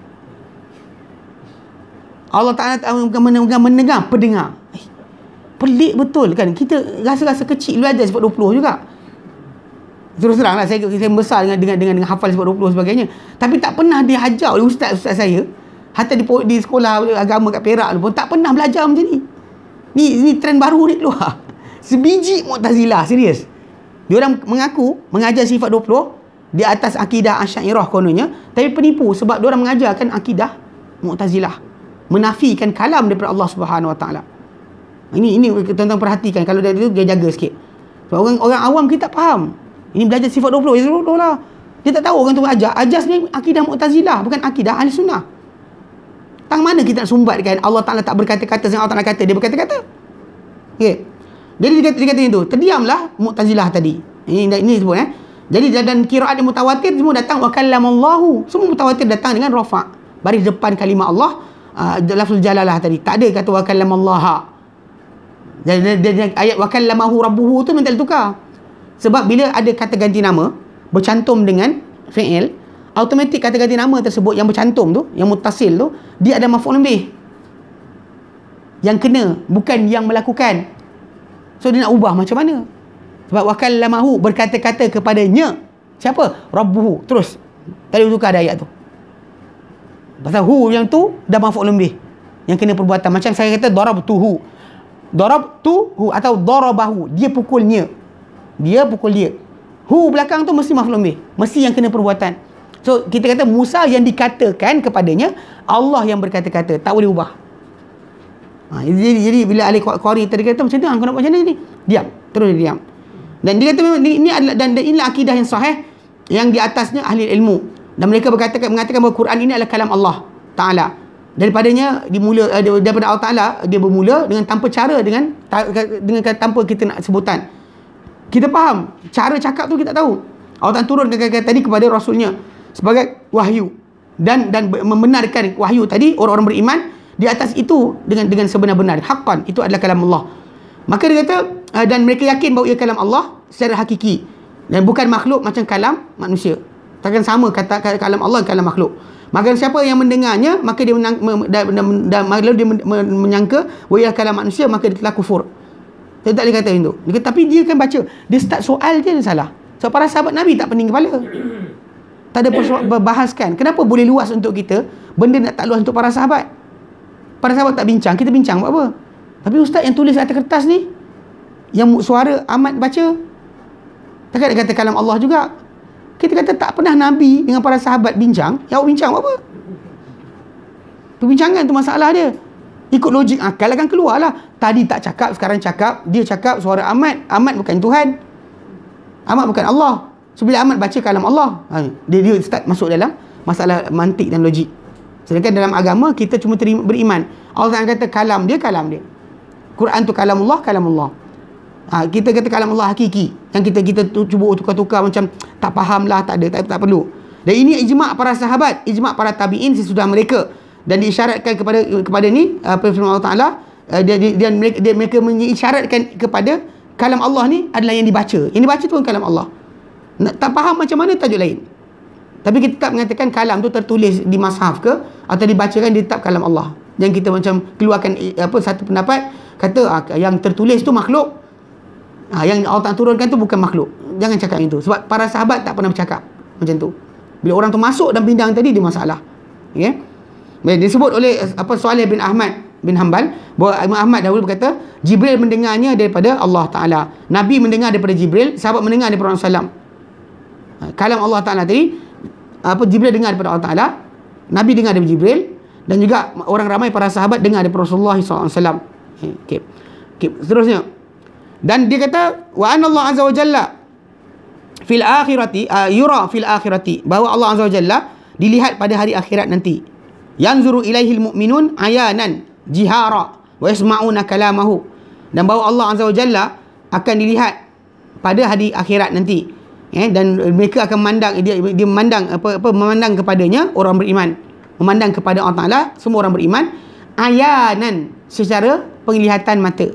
Allah Ta'ala bukan mendengar, pendengar. Pelik betul kan. Kita rasa-rasa kecil belajar sifat 20 juga. Terus terang lah, saya besar dengan hafal sifat 20 sebagainya, tapi tak pernah diajar oleh ustaz-ustaz saya, hatta di sekolah agama kat Perak pun tak pernah belajar macam ni. Ni trend baru ni keluar. Sebiji Mu'tazilah, serius. Diorang mengaku mengajar sifat 20 di atas akidah Asy'ariyah kononnya, tapi penipu sebab diorang mengajarkan akidah Mu'tazilah, menafikan kalam daripada Allah Subhanahu Wa Taala. Ini tuan-tuan perhatikan, kalau dia jaga sikit. Sebab orang awam kita tak faham. Ini belajar sifat 20, sifat 20 lah. Dia tak tahu orang tu ajar. Ajar sebenarnya akidah Mu'tazilah, bukan akidah Ahli Sunnah. Tang mana kita nak sumbatkan Allah Ta'ala tak berkata-kata, Allah Ta'ala kata, dia berkata-kata. Okay. Jadi dia kata itu, terdiamlah Mu'tazilah tadi. Ini sebut Jadi dan qiraat yang mutawatir semua datang wa kallamallahu. Semua mutawatir datang dengan rafa'. Baris depan kalimah Allah, lafzul jalalah tadi. Tak ada kata wa kallamallaha. Jadi ayat wa kallamahu rabbuhu tu minta ditukar. Sebab bila ada kata ganti nama bercantum dengan fi'il, automatik kata ganti nama tersebut yang bercantum tu, yang muttasil tu, dia ada maf'ul bih yang kena, bukan yang melakukan. So dia nak ubah macam mana? Sebab wa kallamahu, berkata-kata kepadanya siapa? Rabbuhu. Terus tadi tukar ada ayat tu. Pasal hu yang tu dah maf'ul bih yang kena perbuatan. Macam saya kata darabtuhu, darabtuhu atau darabahu, dia pukulnya, dia pukul dia. Hu belakang tu mesti maf'ul bih, mesti yang kena perbuatan. So kita kata Musa yang dikatakan kepadanya, Allah yang berkata-kata, tak boleh ubah. Jadi bila ahli Qari tadi kata macam tu, kau nak buat macam mana ni? Diam, terus dia diam. Dan dia kata memang ini adalah, dan inilah akidah yang sahih yang di atasnya ahli ilmu, dan mereka mengatakan bahawa Quran ini adalah kalam Allah Ta'ala. Daripadanya daripada Allah Ta'ala dia bermula dengan tanpa cara, dengan tanpa kita nak sebutan. Kita faham cara cakap tu, kita tahu Allah Ta'ala turun kata tadi kepada Rasulnya sebagai wahyu, dan membenarkan wahyu tadi orang-orang beriman di atas itu dengan sebenar-benar haqqan, itu adalah kalam Allah. Maka dia kata dan mereka yakin bahawa ia kalam Allah secara hakiki dan bukan makhluk macam kalam manusia. Takkan sama kata kalam Allah kalam makhluk. Maka siapa yang mendengarnya, maka dia lalu dia menyangka bahawa ia kalam manusia, maka dia telah kufur. Dia tak boleh kata itu. Tapi dia kan baca, dia start soal je yang salah. So para sahabat Nabi tak pening kepala. Tak ada berbahaskan. Kenapa boleh luas untuk kita, benda nak tak luas untuk para sahabat? Para sahabat tak bincang, kita bincang buat apa? Tapi ustaz yang tulis atas kertas ni, yang suara amat baca, takkan dia kata kalam Allah juga. Kita kata tak pernah Nabi dengan para sahabat bincang, yang awak bincang buat apa? Perbincangan tu masalah dia. Ikut logik akal akan keluar lah. Tadi tak cakap, sekarang cakap. Dia cakap suara Ahmad. Ahmad bukan Tuhan, Ahmad bukan Allah. So bila Ahmad baca kalam Allah, dia start masuk dalam masalah mantik dan logik. Sedangkan dalam agama kita cuma beriman. Allah Ta'ala kata kalam dia. Quran tu kalam Allah. Kita kata kalam Allah hakiki, yang kita cuba tukar-tukar macam tak faham lah, tak ada, tak perlu. Dan ini ijma' para sahabat, ijma' para tabi'in sesudah mereka, dan diisyaratkan kepada ni firman Allah Ta'ala, dan mereka mengisyaratkan kepada kalam Allah ni adalah yang dibaca. Yang dibaca tu kan kalam Allah. Tak faham macam mana tajuk lain, tapi kita tetap mengatakan kalam tu tertulis di mushaf ke atau dibacakan di kitab kalam Allah. Yang kita macam keluarkan satu pendapat kata yang tertulis tu makhluk, yang Allah Ta'ala turunkan tu bukan makhluk. Jangan cakap itu, sebab para sahabat tak pernah bercakap macam tu. Bila orang tu masuk dan bidang tadi, dia masalah. Okay? Disebut oleh Saleh bin Ahmad bin Hanbal bahawa Imam Ahmad dahulu berkata Jibril mendengarnya daripada Allah Ta'ala, Nabi mendengar daripada Jibril, sahabat mendengar daripada Rasulullah SAW. Kalam Allah Ta'ala tadi, Jibril dengar daripada Allah Ta'ala, Nabi dengar daripada Jibril, Dan juga orang ramai para sahabat dengar daripada Rasulullah SAW. Okay. Seterusnya. Dan dia kata, wa anna Allah azza wa jalla fil akhirati yura fil akhirati, bahawa Allah azza wa jalla dilihat pada hari akhirat nanti. Yanzuru ilaihil mu'minun ayanan jihara wa yasma'una kalamahu, dan bahawa Allah azza wa jalla akan dilihat pada hari akhirat nanti, dan mereka akan memandang, dia memandang memandang kepadanya orang beriman, memandang kepada Allah Taala semua orang beriman, ayanan secara penglihatan mata,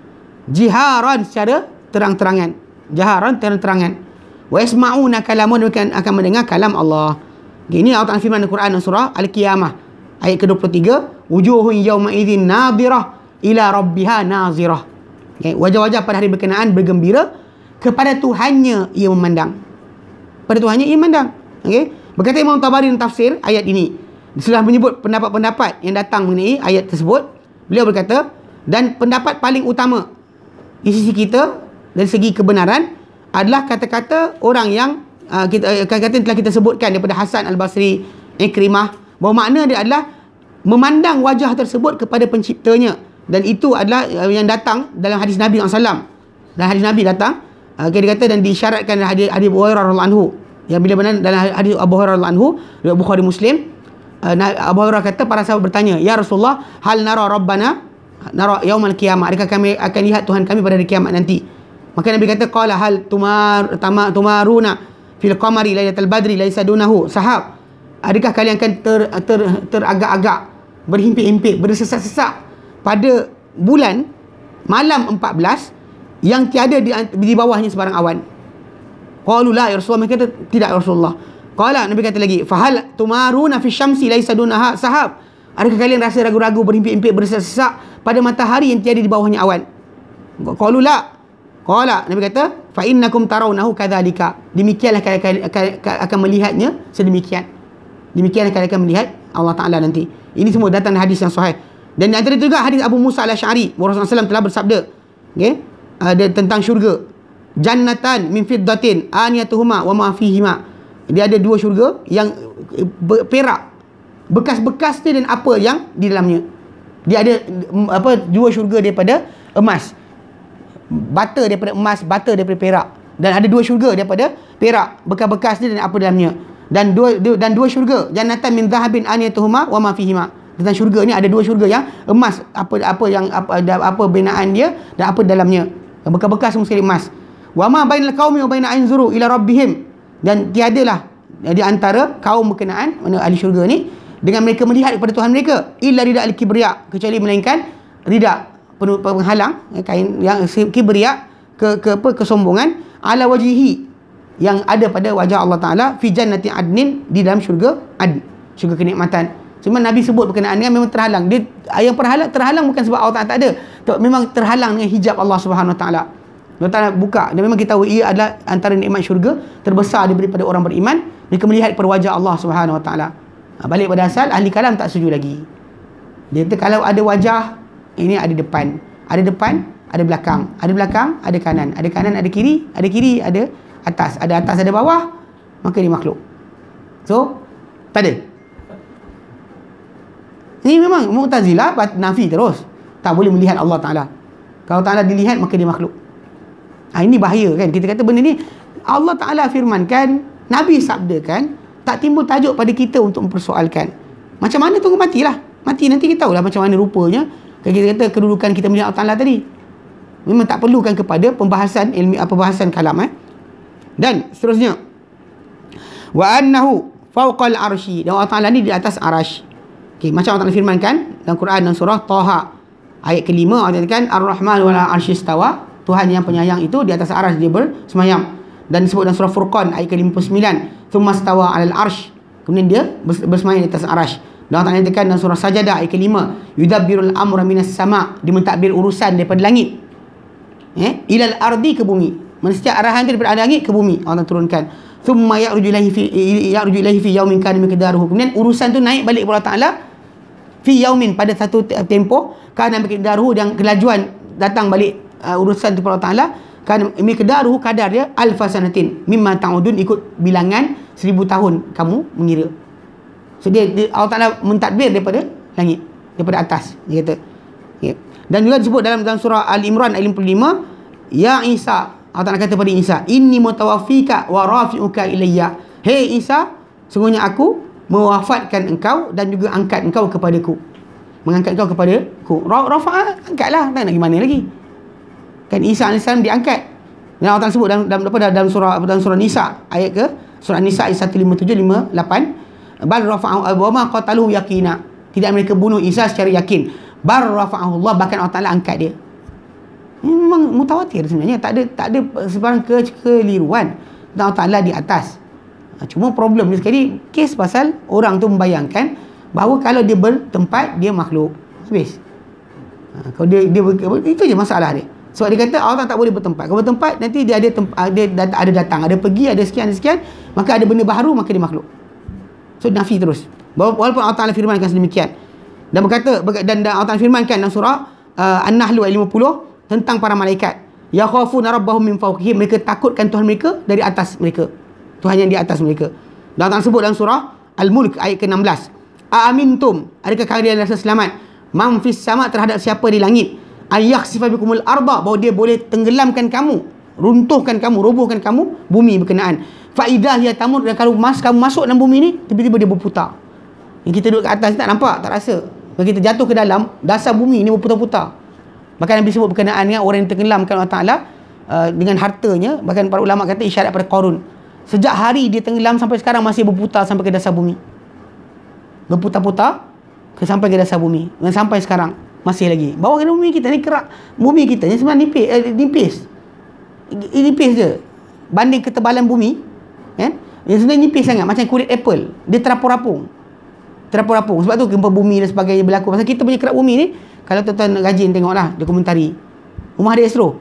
jiharan secara terang-terangan, jaharan terang-terangan, wa yasma'una kalamahu, akan mendengar kalam Allah. Ini Allah Taala firman dalam Quran surah Al-Qiyamah ayat ke-23, wujuhun yawma idzin nadhirah ila rabbiha nazirah. Wajah-wajah pada hari berkenaan bergembira, kepada Tuhannya ia memandang. Pada Tuhannya ia memandang. Berkata Imam Tabari dalam tafsir ayat ini, setelah menyebut pendapat-pendapat yang datang mengenai ayat tersebut, beliau berkata, dan pendapat paling utama di sisi kita dari segi kebenaran adalah kata-kata orang yang kata-kata yang telah kita sebutkan daripada Hasan Al-Basri, Ikrimah, bahawa makna dia adalah memandang wajah tersebut kepada penciptanya. Dan itu adalah yang datang dalam hadis Nabi SAW. Dalam hadis Nabi datang, dia kata, dan diisyaratkan hadis Abu Hurairah radhiyallahu anhu, yang bila mana dalam hadis Abu Hurairah radhiyallahu anhu riwayat Bukhari Muslim, Abu Hurairah kata, para sahabat bertanya, ya Rasulullah, hal nara rabbana nara yaumal qiyamah, adakah kami akan lihat Tuhan kami pada hari kiamat nanti? Maka Nabi kata, qala hal tumaruna fil qamari lailatul badri laisa dunahu sahab, adakah kalian akan teragak-agak, berhimpit-himpit, bersesat-sesak pada bulan malam 14 yang tiada di bawahnya sebarang awan? Qalu la ya Rasulullah, mereka kata tidak ya Rasulullah. Qala, Nabi kata lagi, fahal tumaruna fi syamsi laisa dunaha sahab, adakah kalian rasa ragu-ragu, berhimpit-himpit, bersesak pada matahari yang tiada di bawahnya awan? Qalu la. Qala, Nabi kata, fa innakum tarawnahu kadzalika, demikianlah kalian akan melihatnya sedemikian. Demikianlah kalian akan melihat Allah Taala nanti. Ini semua datang dari hadis yang sahih. Dan antara itu juga hadis Abu Musa Al-Asy'ari, Rasulullah SAW telah bersabda, ada tentang syurga, jannatan min fiddatin aniyatuhuma wa ma fihima, dia ada dua syurga yang perak, bekas-bekas dia dan apa yang di dalamnya. Dia ada dua syurga daripada emas, bata daripada emas, bata daripada perak, dan ada dua syurga daripada perak, bekas-bekas dia dan apa dalamnya. Dan dua syurga, jannatan min dhahabin aniyatuhuma wa ma fihima. Tentang syurga ni ada dua syurga yang emas, apa binaan dia dan apa dalamnya, bekas-bekas semua sekali emas. Wa ma bainal qaumi wa baina anzuru ila rabbihim, dan tiadalah di antara kaum berkenaan, mana ahli syurga ni, dengan mereka melihat kepada Tuhan mereka, illa rida al-kibriya, kecuali melainkan rida, penghalang, kain yang kibriya, kesombongan, ala wajihi, yang ada pada wajah Allah Taala, fi jannati adnin, di dalam syurga adn, syurga kenikmatan. Cuma Nabi sebut berkenaan dengan memang terhalang. Dia yang terhalang bukan sebab Allah Taala tak ada. Memang terhalang dengan hijab Allah Subhanahu Wa Taala. Allah Taala buka, dan memang kita tahu ia adalah antara nikmat syurga terbesar daripada orang beriman. Mereka melihat perwajah Allah Subhanahu Wa Taala. Balik pada asal, ahli kalam tak setuju lagi. Dia kata kalau ada wajah, ini ada depan. Ada depan, ada belakang. Ada belakang, ada kanan. Ada kanan, ada kiri. Ada kiri, ada atas. Ada atas, ada bawah. Maka dia makhluk. So, tak ada. Ini memang Mu'tazilah nafi terus. Tak boleh melihat Allah Ta'ala. Kalau Ta'ala dilihat, maka dia makhluk. Ini bahaya kan. Kita kata benda ni Allah Ta'ala firmankan, Nabi sabdakan, tak timbul tajuk pada kita untuk mempersoalkan. Macam mana tunggu matilah. Mati nanti kita tahulah macam mana rupanya. Kita kata kedudukan kita melihat Allah Ta'ala tadi. Memang tak perlukan kepada pembahasan ilmi, pembahasan kalam. Dan seterusnya, wa annahu fawqal arsy, dan Allah Ta'ala ni di atas arasy. Macam Allah Ta'ala firmankan dalam Quran dan surah Taha ayat ke-5, Allah katakan Ar-Rahman wala arsy istawa, Tuhan yang penyayang itu di atas arasy dia bersemayam. Dan disebut dalam surah Furqan ayat ke-59, thumma stawa 'alal arsy, kemudian dia bersemayam di atas arasy. Dan Allah Ta'ala katakan dalam surah Sajadah ayat ke-5, yudabbirul amra minas sama', dia mentadbir urusan daripada langit ilal ardi, ke bumi. Setiap arahan itu daripada langit ke bumi Allah turunkan. Thumma ya'ruju ilaihi fi yaumin kana miqdaruhu, kemudian urusan tu naik balik kepada Allah Ta'ala fi yaumin, pada satu tempoh, kana miqdaruhu, yang kelajuan datang balik urusan tu kepada Allah Ta'ala, kana miqdaruhu, kadar dia, alfa sanatin mimma ta'udun, ikut bilangan 1000 tahun kamu mengira. So dia Allah Ta'ala mentadbir daripada langit, daripada atas. Dia kata. Okay. Dan juga disebut dalam surah Al-Imran ayat 55, ya Isa, Allah Ta'ala kata pada Isa, inni mutawaffika wa rafi'uka ilayya. Hei Isa, sungguhnya aku mewafatkan engkau dan juga angkat engkau kepadaku. Mengangkat engkau kepadaku. Rafa'a, angkatlah, tak nak gimana lagi. Kan Isa AS diangkat. Dan Allah Ta'ala sebut dalam surah Nisa ayat ke surah Nisa ayat 157-58, bal rafa'ahu wa ma qataluhu yaqina. Tidak mereka bunuh Isa secara yakin. Bal rafa'ahu Allah, bahkan Allah Ta'ala angkat dia. Memang mutawatir sebenarnya, tak ada sebarang kekeliruan. Dan Allah Ta'ala di atas. Cuma problem ni sekali kes pasal orang tu membayangkan bahawa kalau dia bertempat dia makhluk. Habis. Kalau dia itu je masalah dia. Sebab dia kata Allah tak boleh bertempat. Kalau bertempat nanti dia ada datang, ada pergi, ada sekian, maka ada benda baru, maka dia makhluk. So nafi terus. Walaupun Allah Ta'ala firmankan sedemikian. Dan berkata, dan Allah Ta'ala firmankan dalam surah An-Nahl ayat 50 tentang para malaikat. Yakhafuna rabbahum min fawqihim, mereka takutkan Tuhan mereka dari atas mereka. Tuhan yang di atas mereka. Dan Allah Ta'ala sebut dalam surah Al-Mulk ayat ke-16. Aamintum, adakah kalian rasa selamat? Man fis sama, terhadap siapa di langit? Ayakhsifa bikumul arda, bahawa dia boleh tenggelamkan kamu, runtuhkan kamu, robohkan kamu bumi berkenaan. Fa idza hiya tamur, dan kalau kamu masuk dalam bumi ni, tiba-tiba dia berputar. Yang kita duduk kat atas tak nampak, tak rasa. Kalau kita jatuh ke dalam, dasar bumi ni berputar-putar. Bahkan Nabi sebut berkenaan dengan orang yang tenggelamkan Allah Ta'ala dengan hartanya. Bahkan para ulama kata isyarat pada Qarun. Sejak hari dia tenggelam sampai sekarang masih berputar sampai ke dasar bumi. Berputar-putar sampai ke dasar bumi. Dan sampai sekarang masih lagi. Bawah bumi kita ni kerak. Bumi kita ni sebenarnya nipis. Nipis je. Banding ketebalan bumi, kan? Yang sebenarnya nipis sangat, macam kulit apple. Dia terapung-rapung. Sebab tu gempa bumi dan sebagainya berlaku. Pasal kita punya kerak bumi ni, kalau tuan-tuan rajin tengoklah dokumentari. Rumah ada Astro.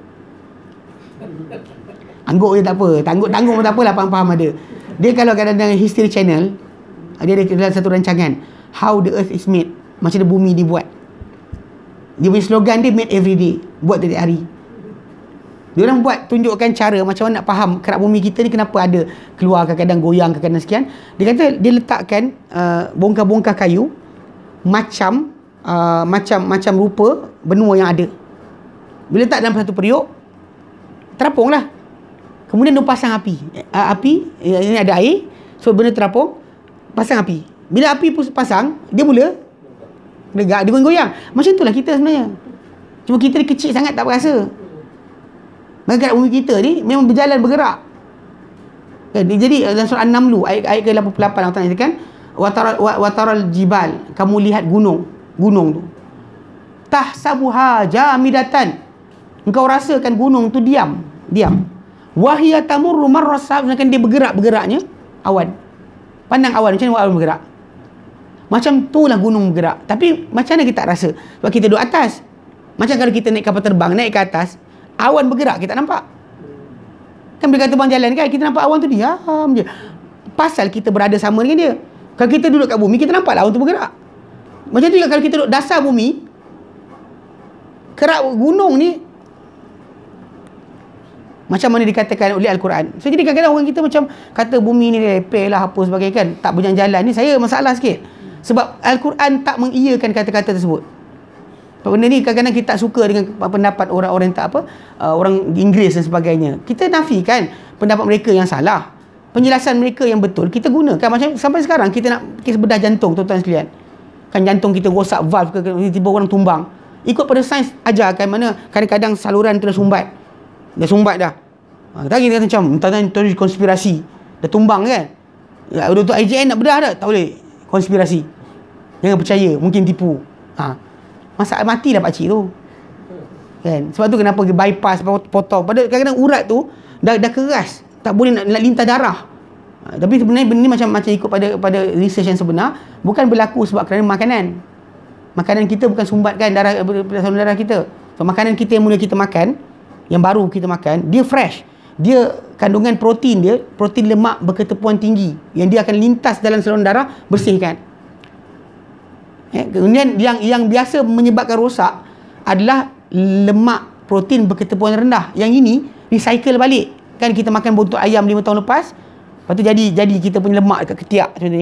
Angguk je tak apa. Tanggung pun tak apalah, faham ada. Dia kalau kadang-kadang History Channel, dia ada dalam satu rancangan How the Earth is Made. Macam mana bumi dibuat. Dia punya slogan dia made every day. Buat tiap hari. Dia orang buat tunjukkan cara macam mana nak faham kerak bumi kita ni kenapa ada keluar kadang-kadang goyang kadang-kadang sekian. Dia kata dia letakkan bongkar-bongkar kayu macam rupa benua yang ada. Bila letak dalam satu periuk, terapung lah. Kemudian dia pasang api. Ini ada air. So benda terapung, pasang api. Bila api pasang, dia mula legak, dia goyang. Macam itulah kita sebenarnya. Cuma kita ni kecil sangat tak berasa. Maka kerak bumi kita ni memang bergerak. Jadi dalam surah An-Naml ayat ke-88 Allah Ta'ala katakan wataral jibal, kamu lihat gunung tu. Tahsabuha jamidatan, engkau rasakan gunung tu diam. Wahiya tamurru marras sahab, kan dia bergeraknya awan. Pandang awan, macam mana awan bergerak? Macam tu lah gunung bergerak. Tapi macam mana kita tak rasa? Sebab kita duduk atas. Macam kalau kita naik kapal terbang, naik ke atas, awan bergerak, kita tak nampak. Kan bila kata bang jalan kan, kita nampak awan tu diam je. Pasal kita berada sama dengan dia. Kalau kita duduk kat bumi, kita nampak awan tu bergerak. Macam tu juga kalau kita duduk dasar bumi, kerak gunung ni macam mana dikatakan oleh Al-Quran. So jadi kadang-kadang orang kita macam kata bumi ni lepeh lah apa sebagainya kan, tak berjalan-jalan ni, saya masalah sikit. Sebab Al-Quran tak mengiyakan kata-kata tersebut. Benda ni kadang-kadang kita tak suka dengan pendapat orang-orang yang tak orang Inggeris dan sebagainya. Kita nafikan pendapat mereka yang salah. Penjelasan mereka yang betul kita gunakan. Macam sampai sekarang kita nak kes bedah jantung, tuan-tuan sekalian. Kan jantung kita rosak valve ke, tiba-tiba orang tumbang. Ikut pada sains ajarkan mana kadang-kadang saluran tu dah sumbat. Dah sumbat dah. Tadi kita kata macam entah konspirasi. Dah tumbang kan. Dr. IJN nak bedah dah, tak boleh. Konspirasi. Jangan percaya, mungkin tipu. Masak matilah pakcik tu. Kan? Sebab tu kenapa dia bypass, potong. Padahal kadang-kadang urat tu dah keras, tak boleh nak lintah darah. Tapi sebenarnya benda ni macam ikut pada research yang sebenar, bukan berlaku sebab kerana makanan. Makanan kita bukan sumbatkan saluran darah kita. So makanan kita yang mula kita makan, yang baru kita makan, dia fresh. Dia kandungan protein lemak berketepuan tinggi yang dia akan lintas dalam saluran darah, bersihkan. Kemudian yang biasa menyebabkan rosak adalah lemak protein berketepuan rendah. Yang ini recycle balik. Kan kita makan buntut ayam 5 tahun lepas, lepas tu jadi kita punya lemak dekat ketiak macam ni kan.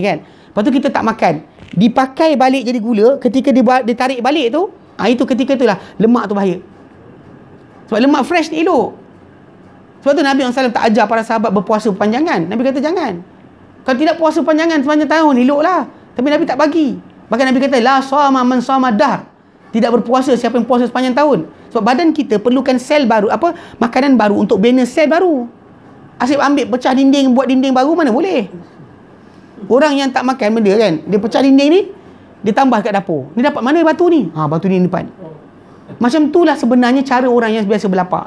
Lepas tu kita tak makan. Dipakai balik jadi gula, ketika dia tarik balik tu, itu ketika itulah lemak tu bahaya. Sebab lemak fresh ni elok. Sebab tu Nabi SAW tak ajar para sahabat berpuasa panjangan. Nabi kata jangan. Kalau tidak puasa panjangan sepanjang tahun, eloklah. Tapi Nabi tak bagi. Bahkan Nabi kata, la sama man sama dahr. Tidak berpuasa siapa yang puasa sepanjang tahun. Sebab badan kita perlukan sel baru, makanan baru untuk bina sel baru. Asyik ambil pecah dinding, buat dinding baru, mana boleh. Orang yang tak makan benda kan, dia pecah dinding ni, dia tambah kat dapur. Ni dapat mana batu ni? Batu ni depan. Macam itulah sebenarnya cara orang yang biasa berlapar.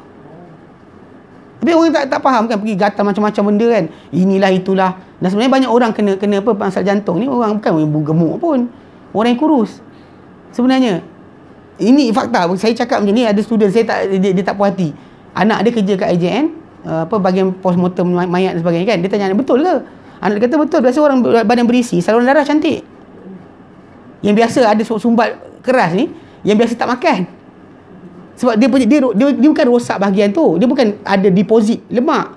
Tapi orang tak faham kan, pergi gatal macam-macam benda kan. Inilah itulah. Dan sebenarnya banyak orang kena pasal jantung ni, orang bukan ibu gemuk pun. Orang yang kurus. Sebenarnya ini fakta. Saya cakap macam ni, ada student saya dia tak puas hati. Anak dia kerja kat IJN, bahagian postmortem mayat dan sebagainya kan. Dia tanya, betul ke? Anak dia kata betul. Biasa orang badan berisi, saluran darah cantik. Yang biasa ada sumbat keras ni, yang biasa tak makan. Sebab dia bukan rosak bahagian tu. Dia bukan ada deposit lemak.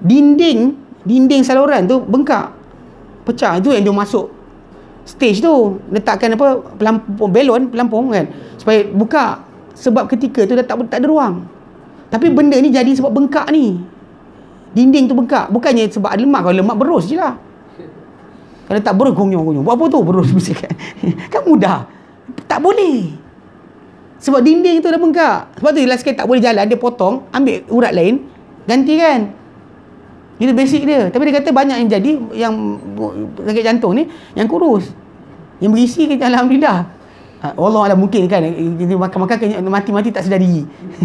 Dinding saluran tu bengkak, pecah. Itu yang dia masuk stage tu, letakkan pelampung kan, supaya buka. Sebab ketika tu dah tak ada ruang. Tapi benda ni jadi sebab bengkak ni. Dinding tu bengkak, bukannya sebab ada lemak. Kalau lemak berus je lah. Kalau tak berus, gonyong. Buat apa tu berus kan? Kan mudah. Tak boleh. Sebab dinding tu dah bengkak. Sebab tu last sekali tak boleh jalan, dia potong, ambil urat lain, ganti kan. Itu basic dia. Tapi dia kata banyak yang jadi, yang sakit jantung ni, yang kurus. Yang berisi kita alhamdulillah. Wallahualam mungkin kan, makan-makan mati-mati tak sedar diri.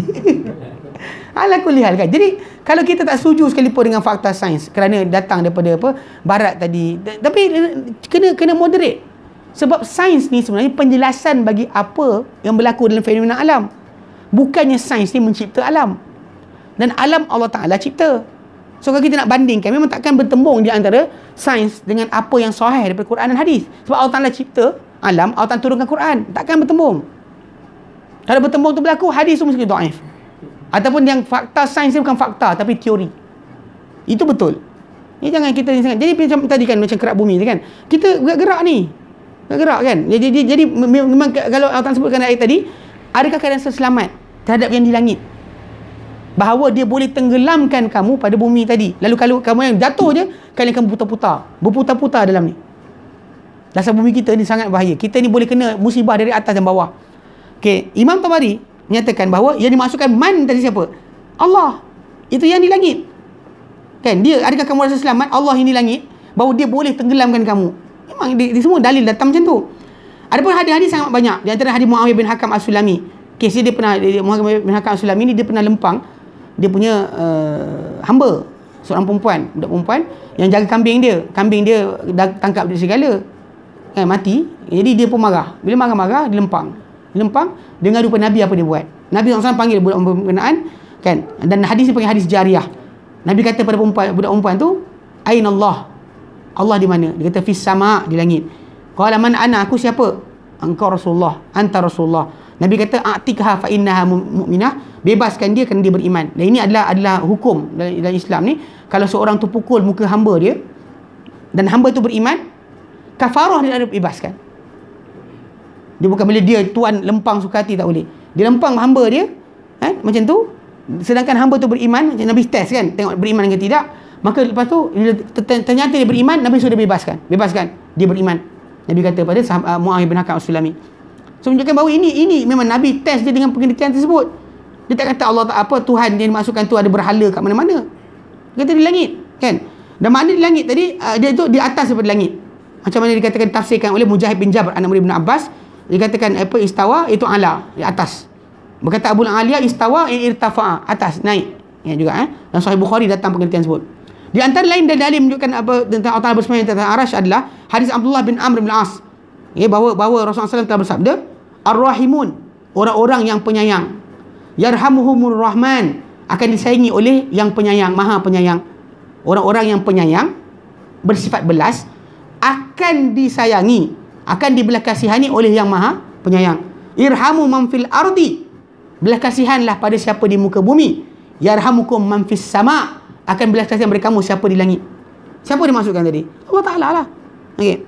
Ala kulli hal kan. Jadi kalau kita tak setuju sekalipun dengan fakta sains kerana datang daripada barat tadi, tapi kena moderate. Sebab sains ni sebenarnya penjelasan bagi apa yang berlaku dalam fenomena alam. Bukannya sains ni mencipta alam. Dan alam Allah Ta'ala cipta. So kalau kita nak bandingkan, memang takkan bertembung di antara sains dengan apa yang sahih daripada Quran dan hadis. Sebab Allah Ta'ala cipta alam, Allah Ta'ala turunkan Quran. Takkan bertembung. Kalau bertembung tu berlaku, hadis tu mesti dhaif. Ataupun yang fakta sains ni bukan fakta, tapi teori. Itu betul. Ni jangan kita ni sangat. Jadi macam tadi kan, macam kerak bumi tu kan. Kita gerak ni. Gerak kan. Jadi memang kalau Allah Ta'ala sebutkan ayat tadi, adakah keadaan selamat terhadap yang di langit? Bahawa dia boleh tenggelamkan kamu pada bumi tadi. Lalu kalau kamu yang jatuh je, kalian akan berputar-putar dalam ni. Dasar bumi kita ni sangat bahaya. Kita ni boleh kena musibah dari atas dan bawah. Okay. Imam Tabari menyatakan bahawa yang dimaksudkan man tadi siapa? Allah. Itu yang di langit. Kan? Dia, adakah kamu rasa selamat? Allah yang di langit, bahawa dia boleh tenggelamkan kamu. Memang di semua dalil datang macam tu. Adapun hadis-hadis sangat banyak. Di antara hadis Muawiyah bin Hakam As-Sulami. Kes dia pernah, Muawiyah bin Hakam As-Sulami ni dia pernah lempang dia punya hamba, seorang perempuan, budak perempuan yang jaga kambing dia. Kambing dia dah tangkap dia segala. Kan, mati. Jadi dia pun marah. Bila marah-marah, dia lempang, dia ngadu pada Nabi apa dia buat. Nabi SAW panggil budak berkenaan kan. Dan hadis ni panggil hadis jariah. Nabi kata pada budak perempuan tu, aina Allah? Allah di mana? Dia kata fis sama', di langit. Qala man ana? Aku siapa? Engkau Rasulullah, anta Rasulullah. Nabi kata a'tikha fa innaha mu'minah, bebaskan dia kerana dia beriman. Dan ini adalah hukum dalam Islam ni. Kalau seorang tu pukul muka hamba dia dan hamba tu beriman, kafarah dia ada bebaskan. Dia bukan bila dia tuan lempang suka hati, tak boleh. Dia lempang hamba dia macam tu, sedangkan hamba tu beriman. Nabi test kan, tengok beriman ke tidak. Maka lepas tu ternyata dia beriman, Nabi sudah bebaskan dia beriman. Nabi kata pada Muawiyah bin Hakam As-Sulami. So menunjukkan bahawa ini memang Nabi test dia dengan penelitian tersebut. Dia tak kata Allah tak apa, Tuhan dia dimaksudkan tu ada berhala kat mana-mana. Dia kata di langit kan. Dan makna di langit tadi, dia tu di atas daripada langit. Macam mana dikatakan, tafsirkan oleh Mujahid bin Jabr anak murid Ibn Abbas. Dikatakan istawa itu ala, di atas. Berkata Abu Aliyah istawa irtafa'a, atas, naik. Ya juga Dan Sahih Bukhari datang penelitian tersebut. Di antara lain dan dalil menunjukkan apa tentang Allah Ta'ala bersemayam tentang Arash adalah hadis Abdullah bin Amr bin As. Bahawa Rasulullah SAW telah bersabda, Ar-Rahimun, orang-orang yang penyayang, Yarhamuhumur Rahman, akan disayangi oleh yang penyayang, Maha Penyayang. Orang-orang yang penyayang, bersifat belas, akan disayangi, akan dibelah kasihani oleh yang Maha Penyayang. Irhamu man fil ardi, belah kasihanlah pada siapa di muka bumi. Yarhamukum man fis sama', akan belas kasihan pada kamu siapa di langit. Siapa dimaksudkan tadi? Allah Ta'ala lah. Okey.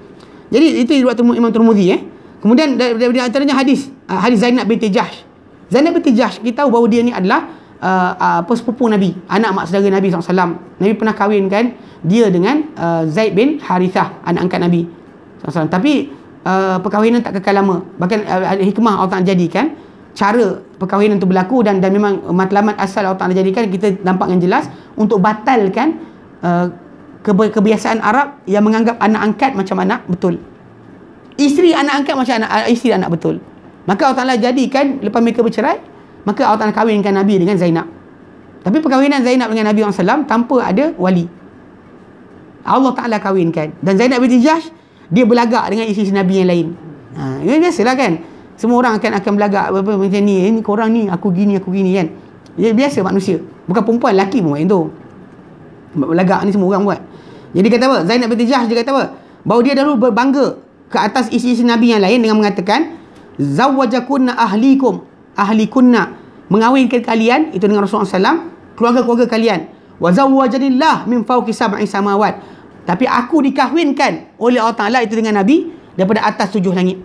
Jadi itu riwayat Imam Tirmizi. Kemudian dari antaranya hadis Zainab binti Jahsh. Zainab binti Jahsh, kita tahu bahawa dia ni adalah sepupu Nabi, anak mak saudara Nabi SAW. Nabi pernah kahwinkan dia dengan Zaid bin Harithah, anak angkat Nabi SAW. Tapi perkahwinan tak kekal lama. Bahkan hikmah Allah Ta'ala jadikan cara perkahwinan itu berlaku, dan memang matlamat asal Allah Ta'ala jadikan, kita nampak yang jelas untuk batalkan kebiasaan Arab yang menganggap anak angkat macam anak betul, isteri anak angkat macam isteri anak betul. Maka Allah Ta'ala jadikan lepas mereka bercerai, maka Allah Ta'ala kahwinkan Nabi dengan Zainab. Tapi perkahwinan Zainab dengan Nabi SAW tanpa ada wali, Allah Ta'ala kahwinkan. Dan Zainab binti Jahsh, dia berlagak dengan isteri Nabi yang lain. Biasalah kan, semua orang akan berlagak macam ni, korang ni aku gini kan. Dia biasa manusia, bukan perempuan, lelaki pun buat yang tu. Berlagak ni semua orang buat. Jadi kata apa, Zainab binti Jahsh dia kata apa, bahawa dia dahulu berbangga ke atas isteri Nabi yang lain dengan mengatakan, zawwajakunna ahlikunna, mengawinkan kalian itu dengan Rasulullah SAW, keluarga-keluarga kalian. Wa zawwajanillah min fawqi sab'i samawat, tapi aku dikahwinkan oleh Allah Ta'ala itu dengan Nabi daripada atas 7 langit.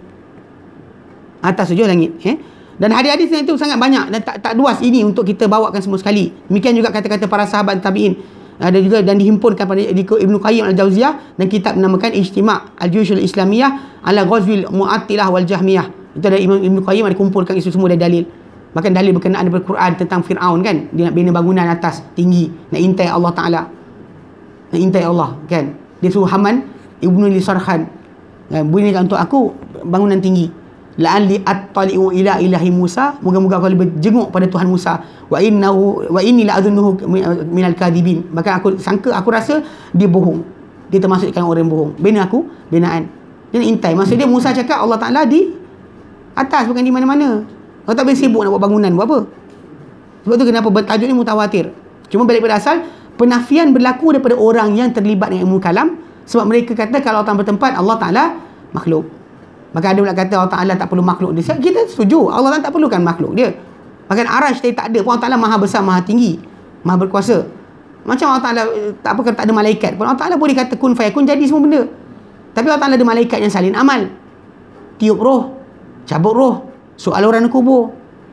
Atas 7 langit. Dan hadis-hadis yang itu sangat banyak dan tak luas ini untuk kita bawakan semua sekali. Demikian juga kata-kata para sahabat tabi'in. Ada juga dan dihimpunkan pada Ibnu Qayyim Al-Jauziyah dan kitab dinamakan Ijtima' Al-Juyush Al-Islamiyah ala Ghazwil Mu'attilah wal Jahmiyah. Itu ada Ibnu Qayyim ada kumpulkan isu semua dari dalil. Bahkan dalil berkenaan daripada Quran tentang Fir'aun kan, dia nak bina bangunan atas tinggi, nak intai Allah Ta'ala, nak intai Allah kan. Dia suruh Haman Ibnu li Sarhan, bunyikan untuk aku bangunan tinggi, la'alli attali'u ila ilahi Musa, moga-moga aku boleh berjenguk pada Tuhan Musa, wa inni la'adhunnuhu minal kadhibin, bahkan aku rasa dia bohong, dia termasuk kalangan orang yang bohong, bina aku binaan. Dia nak intai, maksud dia Musa cakap Allah Ta'ala di atas, bukan di mana-mana. Kau tak boleh sibuk nak buat bangunan, buat apa? Sebab tu kenapa tajuk ni mutawatir. Cuma balik pada asal, penafian berlaku daripada orang yang terlibat dengan ilmu kalam, sebab mereka kata kalau Allah Ta'ala bertempat, Allah Ta'ala makhluk. Maka ada pula kata Allah Ta'ala tak perlu makhluk dia. Kita setuju, Allah Ta'ala tak perlukan makhluk dia. Bahkan arash dia tak ada pun, Allah Ta'ala maha besar, maha tinggi, maha berkuasa. Macam Allah Ta'ala tak ada malaikat pun, Allah Ta'ala boleh kata kun fayakun, jadi semua benda. Tapi Allah Ta'ala ada malaikat yang salin amal, tiup roh, cabut roh, soal orang kubur,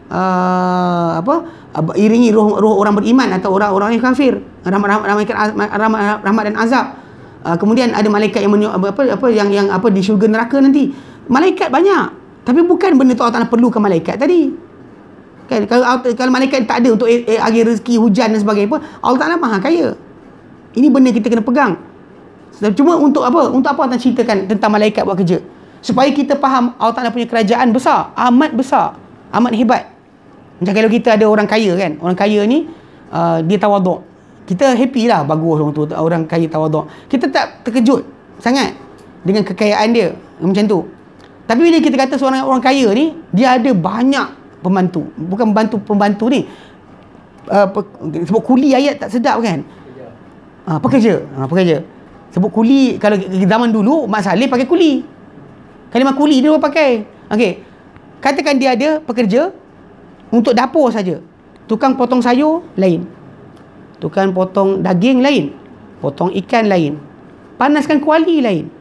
iringi roh orang beriman atau orang yang kafir, rahmat dan azab. Kemudian ada malaikat yang yang di syurga neraka nanti. Malaikat banyak, tapi bukan benda tu Allah Ta'ala perlukan malaikat tadi kan. Kalau malaikat tak ada untuk agih rezeki, hujan dan sebagainya pun, Allah Ta'ala maha kaya. Ini benda kita kena pegang. Cuma untuk apa? Untuk apa Allah ceritakan tentang malaikat buat kerja? Supaya kita faham Allah Ta'ala punya kerajaan besar, amat hebat. Macam kalau kita ada orang kaya kan, orang kaya ni dia tawaduk, kita happy lah, bagus orang kaya tawaduk, kita tak terkejut sangat dengan kekayaan dia macam tu. Tapi bila kita kata seorang orang kaya ni, dia ada banyak pembantu, bukan pembantu ni sebut kuli, ayat tak sedap kan, pekerja. Sebut kuli, kalau zaman dulu Mak Saleh pakai kuli, kalimah kuli dia pakai. Okey, katakan dia ada pekerja untuk dapur saja, tukang potong sayur lain, tukang potong daging lain, potong ikan lain, panaskan kuali lain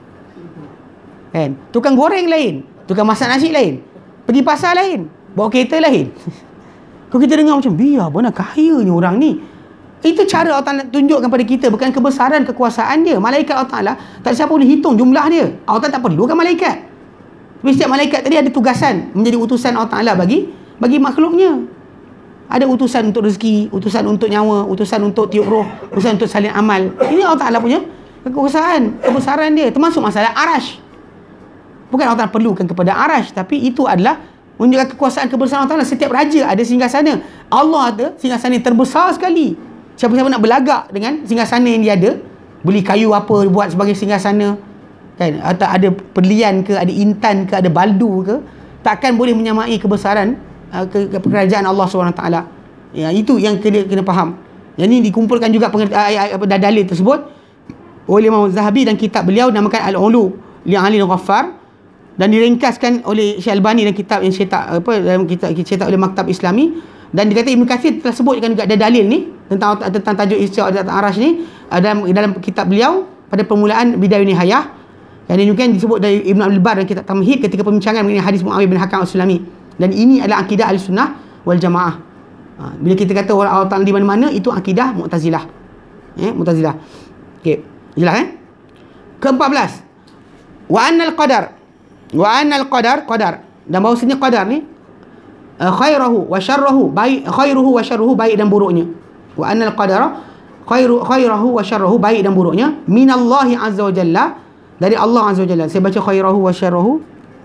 kan, tukang goreng lain, tukang masak nasi lain, pergi pasar lain, bawa kereta lain. Kalau kita dengar macam biar mana kayanya orang ni. Itu cara Allah Ta'ala tunjukkan pada kita, bukan kebesaran kekuasaan dia. Malaikat Allah Ta'ala tak siapa boleh hitung jumlah dia. Allah Ta'ala tak perlukan malaikat. Tapi setiap malaikat tadi ada tugasan menjadi utusan Allah Ta'ala bagi makhluknya. Ada utusan untuk rezeki, utusan untuk nyawa, utusan untuk tiup roh, utusan untuk salin amal. Ini Allah Ta'ala punya kekuasaan, kebesaran dia. Termasuk masalah arash. Bukan Allah Ta'ala perlukan kepada arash, tapi itu adalah menunjukkan kekuasaan kebesaran Allah Ta'ala. Setiap raja ada singgasana. Allah ada singgasana yang terbesar sekali. Siapa-siapa nak berlagak dengan singgasana yang dia ada, beli kayu apa buat sebagai singgasana kan, atau ada perlian ke, ada intan ke, ada baldu ke, takkan boleh menyamai kebesaran kerajaan Allah SWT. Ya, itu yang kena faham. Yang ini dikumpulkan juga dalil tersebut oleh Imam Zahabi dan kitab beliau namakan Al-Ulu li Ali Al-Ghaffar, dan diringkaskan oleh Syekh Albani dalam kitab yang dalam kitab cetak oleh Maktab Islami. Dan dikata Ibn Kathir telah sebutkan juga ada dalil ni tentang tajuk istiwa dan arash ni dalam kitab beliau pada permulaan Bidayah Nihayah. Yang ini kan disebut dari Ibn Abdul Bar dalam kitab Tamhid ketika pembincangan mengenai hadis Muawiyah bin Hakam As-Sulami. Dan ini adalah akidah Ahlussunnah wal Jamaah. Bila kita kata Allah Ta'ala di mana-mana, itu akidah Mu'tazilah. Mu'tazilah. Okey, jelas Ke-14, wa annal qadar dan bahawasanya qadar ni khairuhu wa syarruhu, baik dan buruknya. Wa annal qadara khairuhu wa syarruhu, baik dan buruknya, minallahi azza wa jalla, dari Allah azza wa jalla. Saya baca khairuhu wa syarruhu,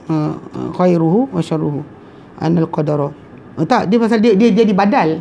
annal qadara. Tak, dia pasal dia jadi badal.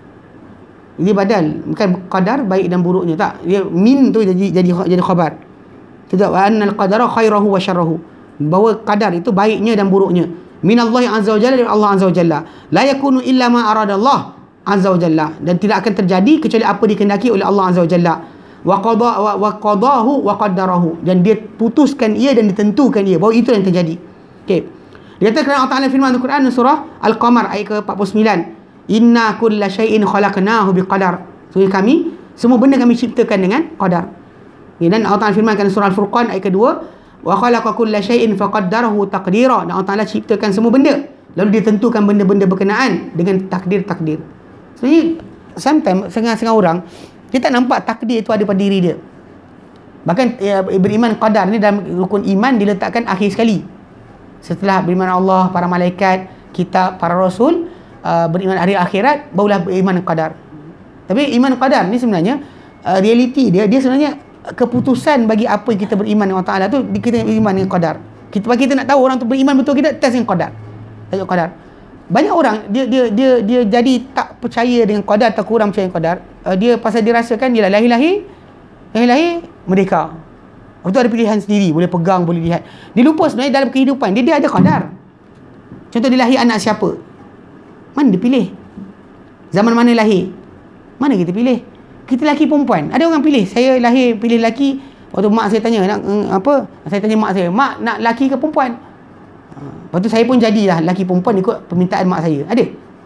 Dia badal, bukan qadar baik dan buruknya, tak. Dia min tu jadi khabar. Tidak, wa annal qadara khairuhu wa syarruhu, bahawa qadar itu baiknya dan buruknya, minallahi azza wa jalla, dari Allah azza wa jalla. La yakunu illa ma arada Allah azza wa jalla, dan tidak akan terjadi kecuali apa dikehendaki oleh Allah azza wa jalla. Wa qadahu wa qaddarahu, dan dia putuskan ia dan ditentukan ia, bahawa itu yang terjadi. Okey. Dia kata kerana Allah Ta'ala firman dalam Quran surah Al-Qamar ayat ke-49, inna kulla syai'in khalaqnahu biqadar. Sungguh kami, semua benda kami ciptakan dengan qadar. Dan Allah Ta'ala firmankan surah Al-Furqan ayat kedua, wa khalaqa kulla syai'in faqaddarahu taqdira. Dan Allah Ta'ala ciptakan semua benda, lalu dia tentukan benda-benda berkenaan dengan takdir-takdir. Sebenarnya sometimes setengah orang dia tak nampak takdir itu ada pada diri dia. Bahkan beriman qadar ni dalam rukun iman diletakkan akhir sekali. Setelah beriman Allah, para malaikat, kitab, para rasul, beriman hari akhirat, barulah beriman qadar. Tapi iman qadar ni sebenarnya realiti dia sebenarnya keputusan bagi apa yang kita beriman dengan Allah Ta'ala tu, kita beriman dengan qadar. Bagi kita nak tahu orang tu beriman betul kita, test dengan qadar. Tengok qadar. Banyak orang dia jadi tak percaya dengan qadar, tak kurang percaya dengan qadar. Dia pasal dia rasakan dia lahir merdeka. Waktu ada pilihan sendiri, boleh pegang, boleh lihat. Dia lupa sebenarnya dalam kehidupan dia ada qadar. Contoh dia lahir anak siapa? Mana dia pilih? Zaman mana lahir? Mana kita pilih? Kita lelaki perempuan. Ada orang pilih, saya lahir pilih lelaki. Waktu mak saya tanya nak apa? Saya tanya mak saya, mak nak lelaki ke perempuan? Lepas tu saya pun jadilah lelaki perempuan ikut permintaan mak saya. Ada?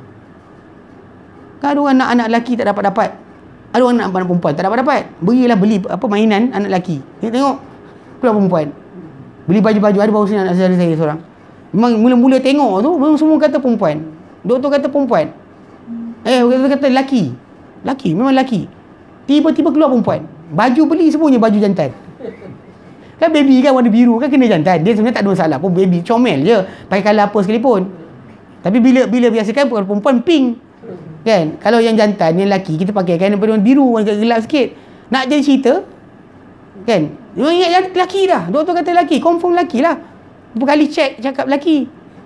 Kan ada orang nak anak lelaki tak dapat-dapat. Ada orang nak anak perempuan tak dapat-dapat. Beli mainan anak lelaki. Tengok keluar perempuan. Beli baju-baju, ada baru sini anak saudara saya seorang. Memang mula-mula tengok tu memang semua kata perempuan. Doktor kata perempuan. Kata lelaki. Lelaki, memang lelaki. Tiba-tiba keluar perempuan. Baju beli semuanya baju jantan. Kan baby kan warna biru kan kena jantan. Dia sebenarnya tak ada masalah pun, baby comel je. Pakai colour apa sekalipun. Tapi bila biasakan perempuan pink. Kan? Kalau yang jantan, yang lelaki kita pakai kan warna biru, warna gelap sikit. Nak jadi cerita kan? Dia ingat lelaki dah. Doktor kata lelaki, confirm lelaki lah. Berapa kali check cakap lelaki.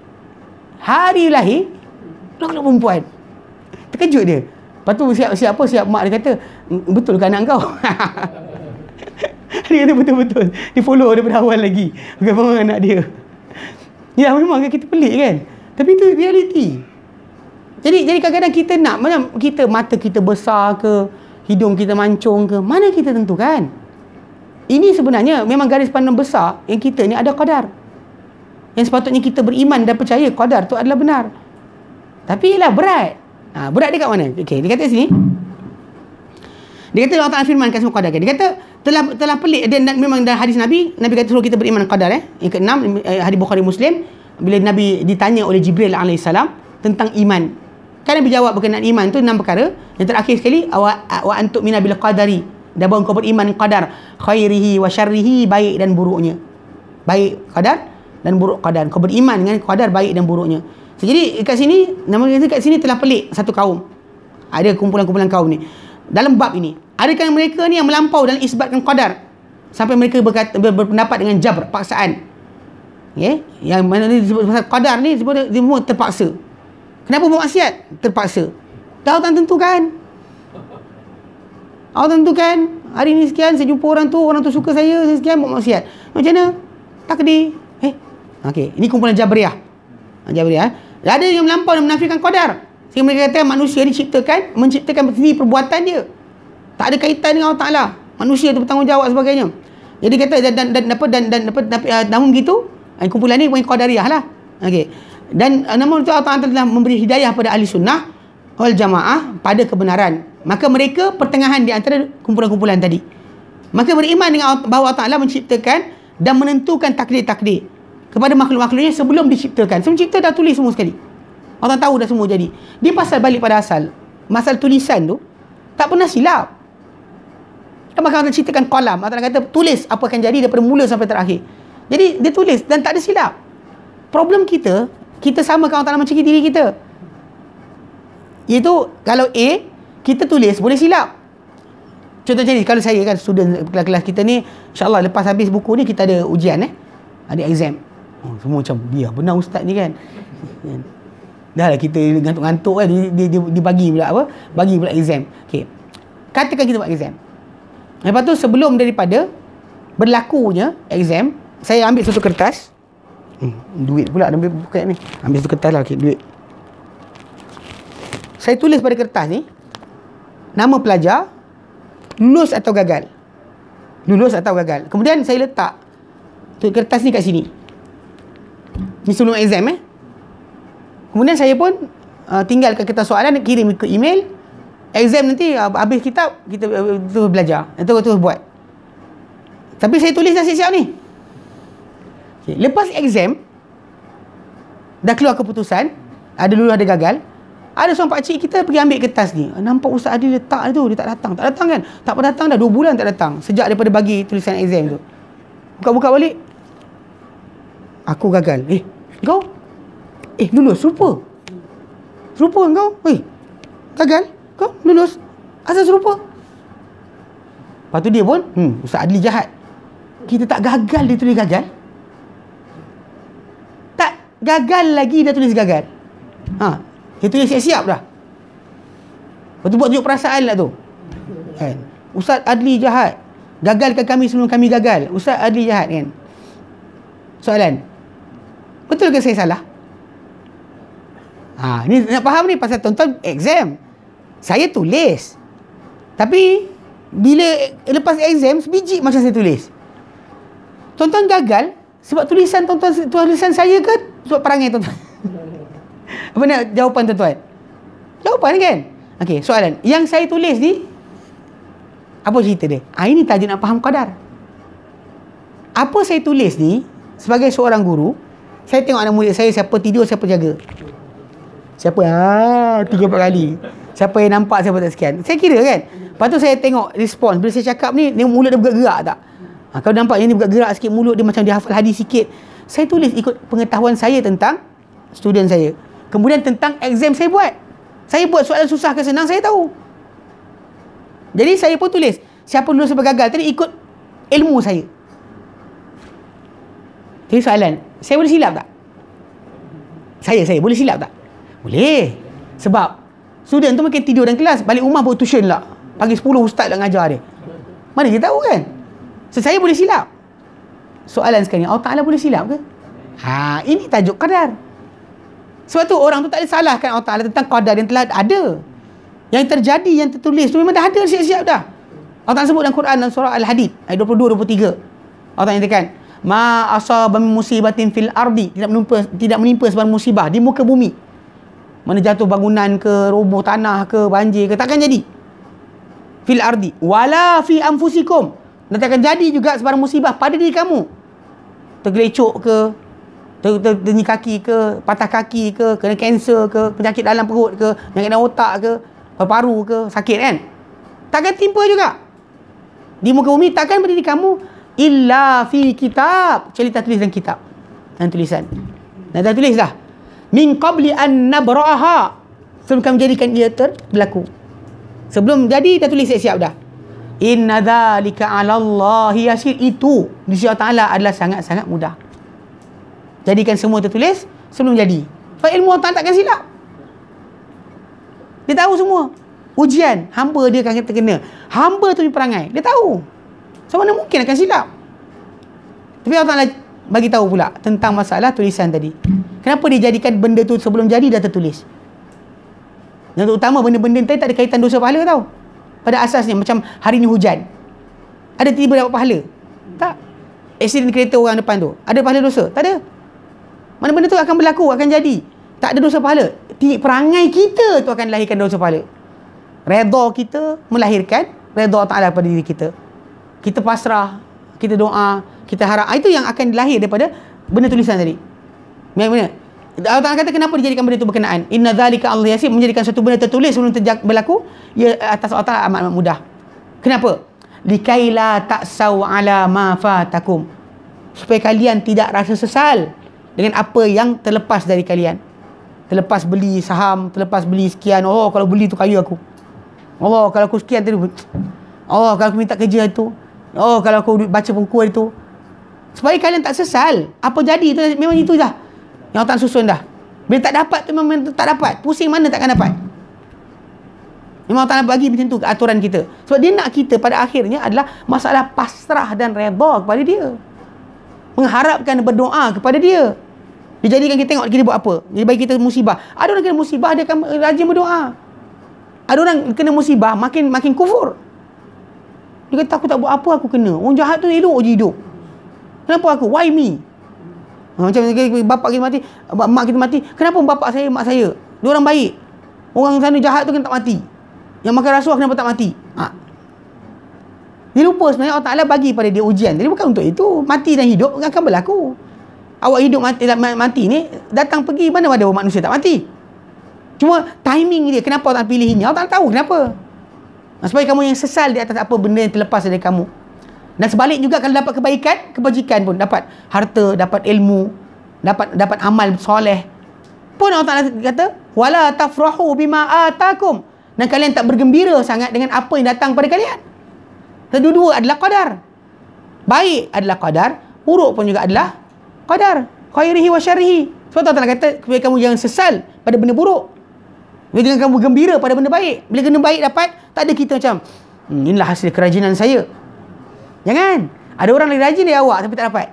Hari lahir keluar perempuan. Terkejut dia. Lepas tu siap mak dia kata, betul ke anak kau? Dia kata betul-betul. Dia follow daripada awal lagi. Bagaimana anak dia. Ya memang kita pelik kan. Tapi itu realiti. Jadi kadang-kadang kita nak, macam kita mata kita besar ke, hidung kita mancung ke, mana kita tentukan. Ini sebenarnya memang garis pandang besar yang kita ni ada qadar. Yang sepatutnya kita beriman dan percaya qadar tu adalah benar. Tapi ialah berat. Berat dia kat mana? Okey, dia kata sini. Dia kata Allah Ta'ala firmankan semua qadar. Dia kata telah pelik, dan memang dalam hadis Nabi kata suruh kita beriman qadar. Yang ke-6 hadis Bukhari Muslim, bila Nabi ditanya oleh Jibril alaihissalam tentang iman. Kan Nabi jawab berkenaan iman tu 6 perkara. Yang terakhir sekali, wa antu mina bil qadari, dan bahawa kau beriman qadar, khairihi wa syarrihi, baik dan buruknya. Baik qadar dan buruk qadar. Kau beriman dengan qadar baik dan buruknya. Jadi kat sini, nama kata kat sini telah pelik satu kaum. Ada kumpulan-kumpulan kaum ni. Dalam bab ini, adakah mereka ni yang melampau dalam isbatkan qadar sampai mereka berpendapat dengan jabr, paksaan. Okay? Yang mana ni disebut pasal qadar ni disebut dia terpaksa. Kenapa buat maksiat? Terpaksa. Dah Allah tentukan. Allah tentukan hari ni sekian saya jumpa orang tu suka saya sekian, buat maksiat. Macam mana? Takdir. Okey, ini kumpulan Jabriyah. Ada yang melampau dan menafikan qadar. Sehingga mereka kata manusia menciptakan sendiri perbuatan dia. Tak ada kaitan dengan Allah Ta'ala. Manusia tu bertanggungjawab sebagainya. Jadi kata namun begitu, kumpulan ni punya qadariyah lah. Okey. Dan namun itu Allah Ta'ala telah memberi hidayah pada ahli sunnah wal jamaah pada kebenaran. Maka mereka pertengahan di antara kumpulan-kumpulan tadi. Maka beriman dengan bahawa Allah Ta'ala menciptakan dan menentukan takdir-takdir kepada makhluk-makhluknya sebelum diciptakan. Sebelum cipta dah tulis semua sekali. Orang tahu dah semua jadi. Dia pasal balik pada asal. Masalah tulisan tu tak pernah silap. Kan maka Allah ciptakan qalam. Allah kata tulis apa akan jadi daripada mula sampai terakhir. Jadi dia tulis dan tak ada silap. Problem kita samakan Allah Ta'ala macam diri kita. Iaitu kalau A, kita tulis boleh silap. Contoh macam ni, kalau saya kan student kelas-kelas kita ni, insyaAllah lepas habis buku ni kita ada ujian ada exam. Semua macam, biar benar ustaz ni kan. Dah lah kita ngantuk-ngantuk kan, dia bagi pula apa? Bagi pula exam. Okay. Katakan kita buat exam. Lepas tu sebelum daripada berlakunya exam, saya ambil satu kertas. Duit pula ambil bukan ni. Ambil satu kertas lah, okay, duit. Saya tulis pada kertas ni nama pelajar, lulus atau gagal. Lulus atau gagal. Kemudian saya letak kertas ni kat sini. Ni sebelum exam Kemudian saya pun tinggalkan kertas soalan, kirim ke email. Exam nanti habis kitab kita terus belajar. Terus buat. Tapi saya tulis dah siap-siap ni. Okay. Lepas exam dah keluar keputusan, ada lulus ada gagal. Ada seorang pakcik kita pergi ambil kertas ni. Nampak Ustaz Adil letak tu, dia tak datang. Tak datang kan? Tak pernah datang dah 2 bulan tak datang. Sejak daripada bagi tulisan exam tu. Buka-buka balik. Aku gagal. Kau? Lulus. Serupa kau. Gagal. Kau lulus. Asal serupa. Lepas tu dia pun, Ustaz Adli jahat. Kita tak gagal dia tulis gagal. Tak gagal lagi dia tulis gagal. Dia tulis siap-siap dah. Lepas tu buat tunjuk perasaan lah tu. Kan? Ustaz Adli jahat. Gagalkan kami sebelum kami gagal. Ustaz Adli jahat kan. Soalan. Betul ke saya salah? Ni nak faham ni pasal tuan-tuan exam. Saya tulis. Tapi bila lepas exam sebiji macam saya tulis. Tuan-tuan gagal sebab tulisan saya ke sebab perangai tuan-tuan? Apa nak jawapan tuan-tuan? Jawapan kan? Okey, soalan. Yang saya tulis ni apa cerita dia? Ini tajuk nak faham qadar. Apa saya tulis ni sebagai seorang guru, saya tengok anak murid saya siapa tidur, siapa jaga. Siapa 3-4 kali. Siapa yang nampak, siapa tak sekian. Saya kira kan. Lepas tu saya tengok respon. Bila saya cakap ni, mulut dia bergerak tak? Kalau nampak yang dia bergerak sikit, mulut dia macam dia hafal hadis sikit. Saya tulis ikut pengetahuan saya tentang student saya. Kemudian tentang exam saya buat. Saya buat soalan susah ke senang, saya tahu. Jadi saya pun tulis. Siapa lulus siapa gagal. Tadi ikut ilmu saya. Jadi soalan. Saya boleh silap tak? Saya boleh silap tak? Boleh. Sebab student tu mungkin tidur dalam kelas, balik rumah buat tuition lah. Pagi 10 ustaz nak ngajar dia. Mana dia tahu kan? So, saya boleh silap. Soalan sekarang ni, Allah Ta'ala boleh silap ke? Ini tajuk qadar. Sebab tu orang tu tak boleh salahkan Allah Ta'ala tentang qadar yang telah ada. Yang terjadi, yang tertulis tu memang dah ada siap-siap dah. Allah Ta'ala sebut dalam Quran dalam surah Al-Hadid ayat 22-23. Allah Ta'ala nyatakan, ma asaba min musibatin fil ardi, tidak menimpa sebarang musibah di muka bumi. Mana jatuh bangunan ke, roboh tanah ke, banjir ke, takkan jadi. Fil ardi wala fi anfusikum, dan takkan jadi juga sebarang musibah pada diri kamu. Tergelecok ke, terni kaki ke, patah kaki ke, kena kanser ke, penyakit dalam perut ke, penyakit dalam otak ke, paru ke, sakit kan, takkan timpa juga di muka bumi, takkan pada diri kamu illa fi kitab, kecuali tak tulis dalam kitab, dalam tulisan. Dan dah tulis dah min qabli an nabra'aha, sebelum kami jadikan dia berlaku. Sebelum jadi dah tulis siap dah. Inna dzalika 'ala Allahi yasir, itu di sisi Allah Taala adalah sangat-sangat mudah. Jadikan semua tertulis sebelum jadi. Sebab ilmu Allah Taala takkan silap. Dia tahu semua. Ujian hamba dia akan terkena. Hamba tu perangai, dia tahu. So mana mungkin akan silap. Tapi Allah Taala bagi tahu pula tentang masalah tulisan tadi. Kenapa dia jadikan benda tu sebelum jadi dah tertulis? Yang terutama benda-benda tadi tak ada kaitan dosa pahala tau. Pada asasnya macam hari ni hujan, ada tiba dapat pahala? Tak. Aksiden kereta orang depan tu, ada pahala dosa? Tak ada. Mana benda tu akan berlaku, akan jadi. Tak ada dosa pahala. Perangai kita tu akan lahirkan dosa pahala. Redha kita melahirkan redha Allah Ta'ala pada diri kita. Kita pasrah, kita doa, kita harap. Itu yang akan lahir daripada benda tulisan tadi. Yang mana? Allah Ta'ala kata kenapa dijadikan benda itu berkenaan? Inna dzalika Allah yasir, menjadikan satu benda tertulis sebelum berlaku, ia atas Allah Ta'ala amat mudah. Kenapa? Likaila ta'sau ala ma fatakum, supaya kalian tidak rasa sesal dengan apa yang terlepas dari kalian. Terlepas beli saham, terlepas beli sekian. Oh, kalau beli tu kaya aku. Oh, kalau aku sekian tadi. Oh, kalau aku minta kerja itu. Oh, kalau aku baca buku itu. Supaya kalian tak sesal. Apa jadi tu memang itu dah yang tak susun dah. Bila tak dapat tu memang tak dapat. Pusing mana takkan dapat. Memang Allah Ta'ala bagi macam tu aturan kita. Sebab dia nak kita pada akhirnya adalah masalah pasrah dan redha kepada dia. Mengharapkan, berdoa kepada dia. Dia jadikan kita tengok kita buat apa. Dia bagi kita musibah. Ada orang kena musibah, dia akan rajin berdoa. Ada orang kena musibah, makin kufur. Dia kata, aku tak buat apa, aku kena. Orang jahat tu elok je hidup. Kenapa aku? Why me? Macam bapak kita mati, mak kita mati. Kenapa bapak saya, mak saya? Dia orang baik. Orang sana jahat tu kena tak mati. Yang makan rasuah kenapa tak mati? Dia lupa sebenarnya Allah Ta'ala bagi pada dia ujian. Jadi bukan untuk itu. Mati dan hidup akan berlaku. Awak hidup mati ni, datang pergi, mana ada manusia tak mati. Cuma timing dia, kenapa Allah pilih ini, Allah tak tahu kenapa. Supaya kamu yang sesal di atas apa benda yang terlepas dari kamu. Dan sebalik juga, kalau dapat kebaikan, kebajikan pun, dapat harta, dapat ilmu, dapat amal soleh, pun Allah Ta'ala kata, wala tafrahu bima atakum, dan kalian tak bergembira sangat dengan apa yang datang pada kalian. Kedua-dua adalah qadar. Baik adalah qadar, buruk pun juga adalah qadar, khairihi wa syarrihi. Sebab Allah Ta'ala kata supaya kamu jangan sesal pada benda buruk, jangan kamu gembira pada benda baik. Bila benda baik dapat, tak ada kita macam inilah hasil kerajinan saya. Jangan. Ada orang lagi rajin dari awak tapi tak dapat.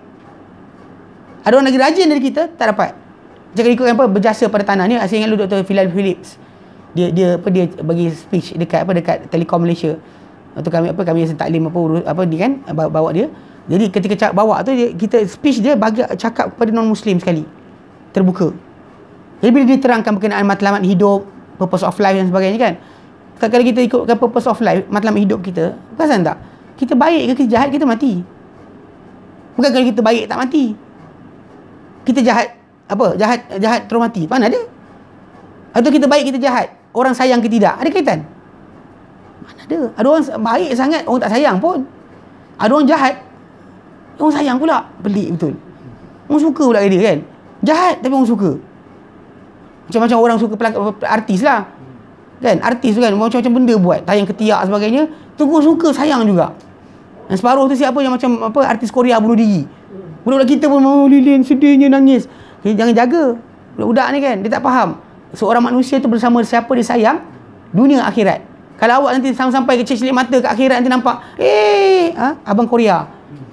Ada orang lagi rajin dari kita, tak dapat. Jangan ikutkan apa, berjasa pada tanah ni. Saya ingat lu Dr. Philip Phillips, dia bagi speech dekat Telekom Malaysia. Waktu kami rasa taklim ni kan, bawa dia. Jadi ketika bawa tu, kita speech dia bagi cakap kepada non-Muslim sekali, terbuka. Jadi bila dia terangkan berkenaan matlamat hidup, purpose of life dan sebagainya kan, kalau kita ikutkan purpose of life, matlamat hidup kita, perasan tak? Kita baik ke kita jahat, kita mati. Bukan kalau kita baik tak mati. Kita jahat, jahat terus mati, mana ada? Atau kita baik kita jahat, orang sayang ke tidak, ada kaitan? Mana ada? Ada orang baik sangat, orang tak sayang pun. Ada orang jahat, orang sayang pula. Pelik betul. Orang suka pula dia kan. Jahat tapi orang suka. Macam-macam orang suka artis lah kan. Artis tu kan macam-macam benda buat, tayang ketiak sebagainya, tu orang suka, sayang juga. Dan separuh tu siapa yang macam artis Korea bunuh diri. Budak-budak kita pun mau lilin, sedihnya, nangis. Jangan jaga budak-budak ni kan. Dia tak faham seorang manusia tu bersama siapa dia sayang, dunia akhirat. Kalau awak nanti sampai ke celik mata ke akhirat, nanti nampak abang Korea,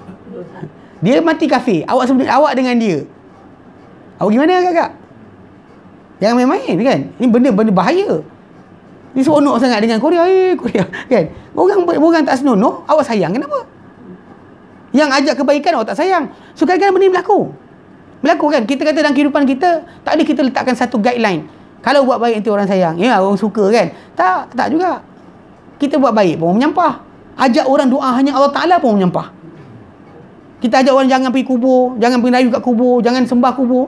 dia mati kafir, awak dengan dia, awak gimana kakak? Jangan main-main kan. Ini benda bahaya. Ni seronok sangat dengan Korea, Korea kan. Orang tak senonoh, awak sayang kenapa? Yang ajak kebaikan awak tak sayang. So kadang-kadang benda ni berlaku kan. Kita kata dalam kehidupan kita, tak ada kita letakkan satu guideline. Kalau buat baik nanti orang sayang, orang suka kan. Tak juga. Kita buat baik pun menyampah. Ajak orang doa hanya Allah Ta'ala pun menyampah. Kita ajak orang jangan pergi kubur, jangan pergi rayu kat kubur, jangan sembah kubur.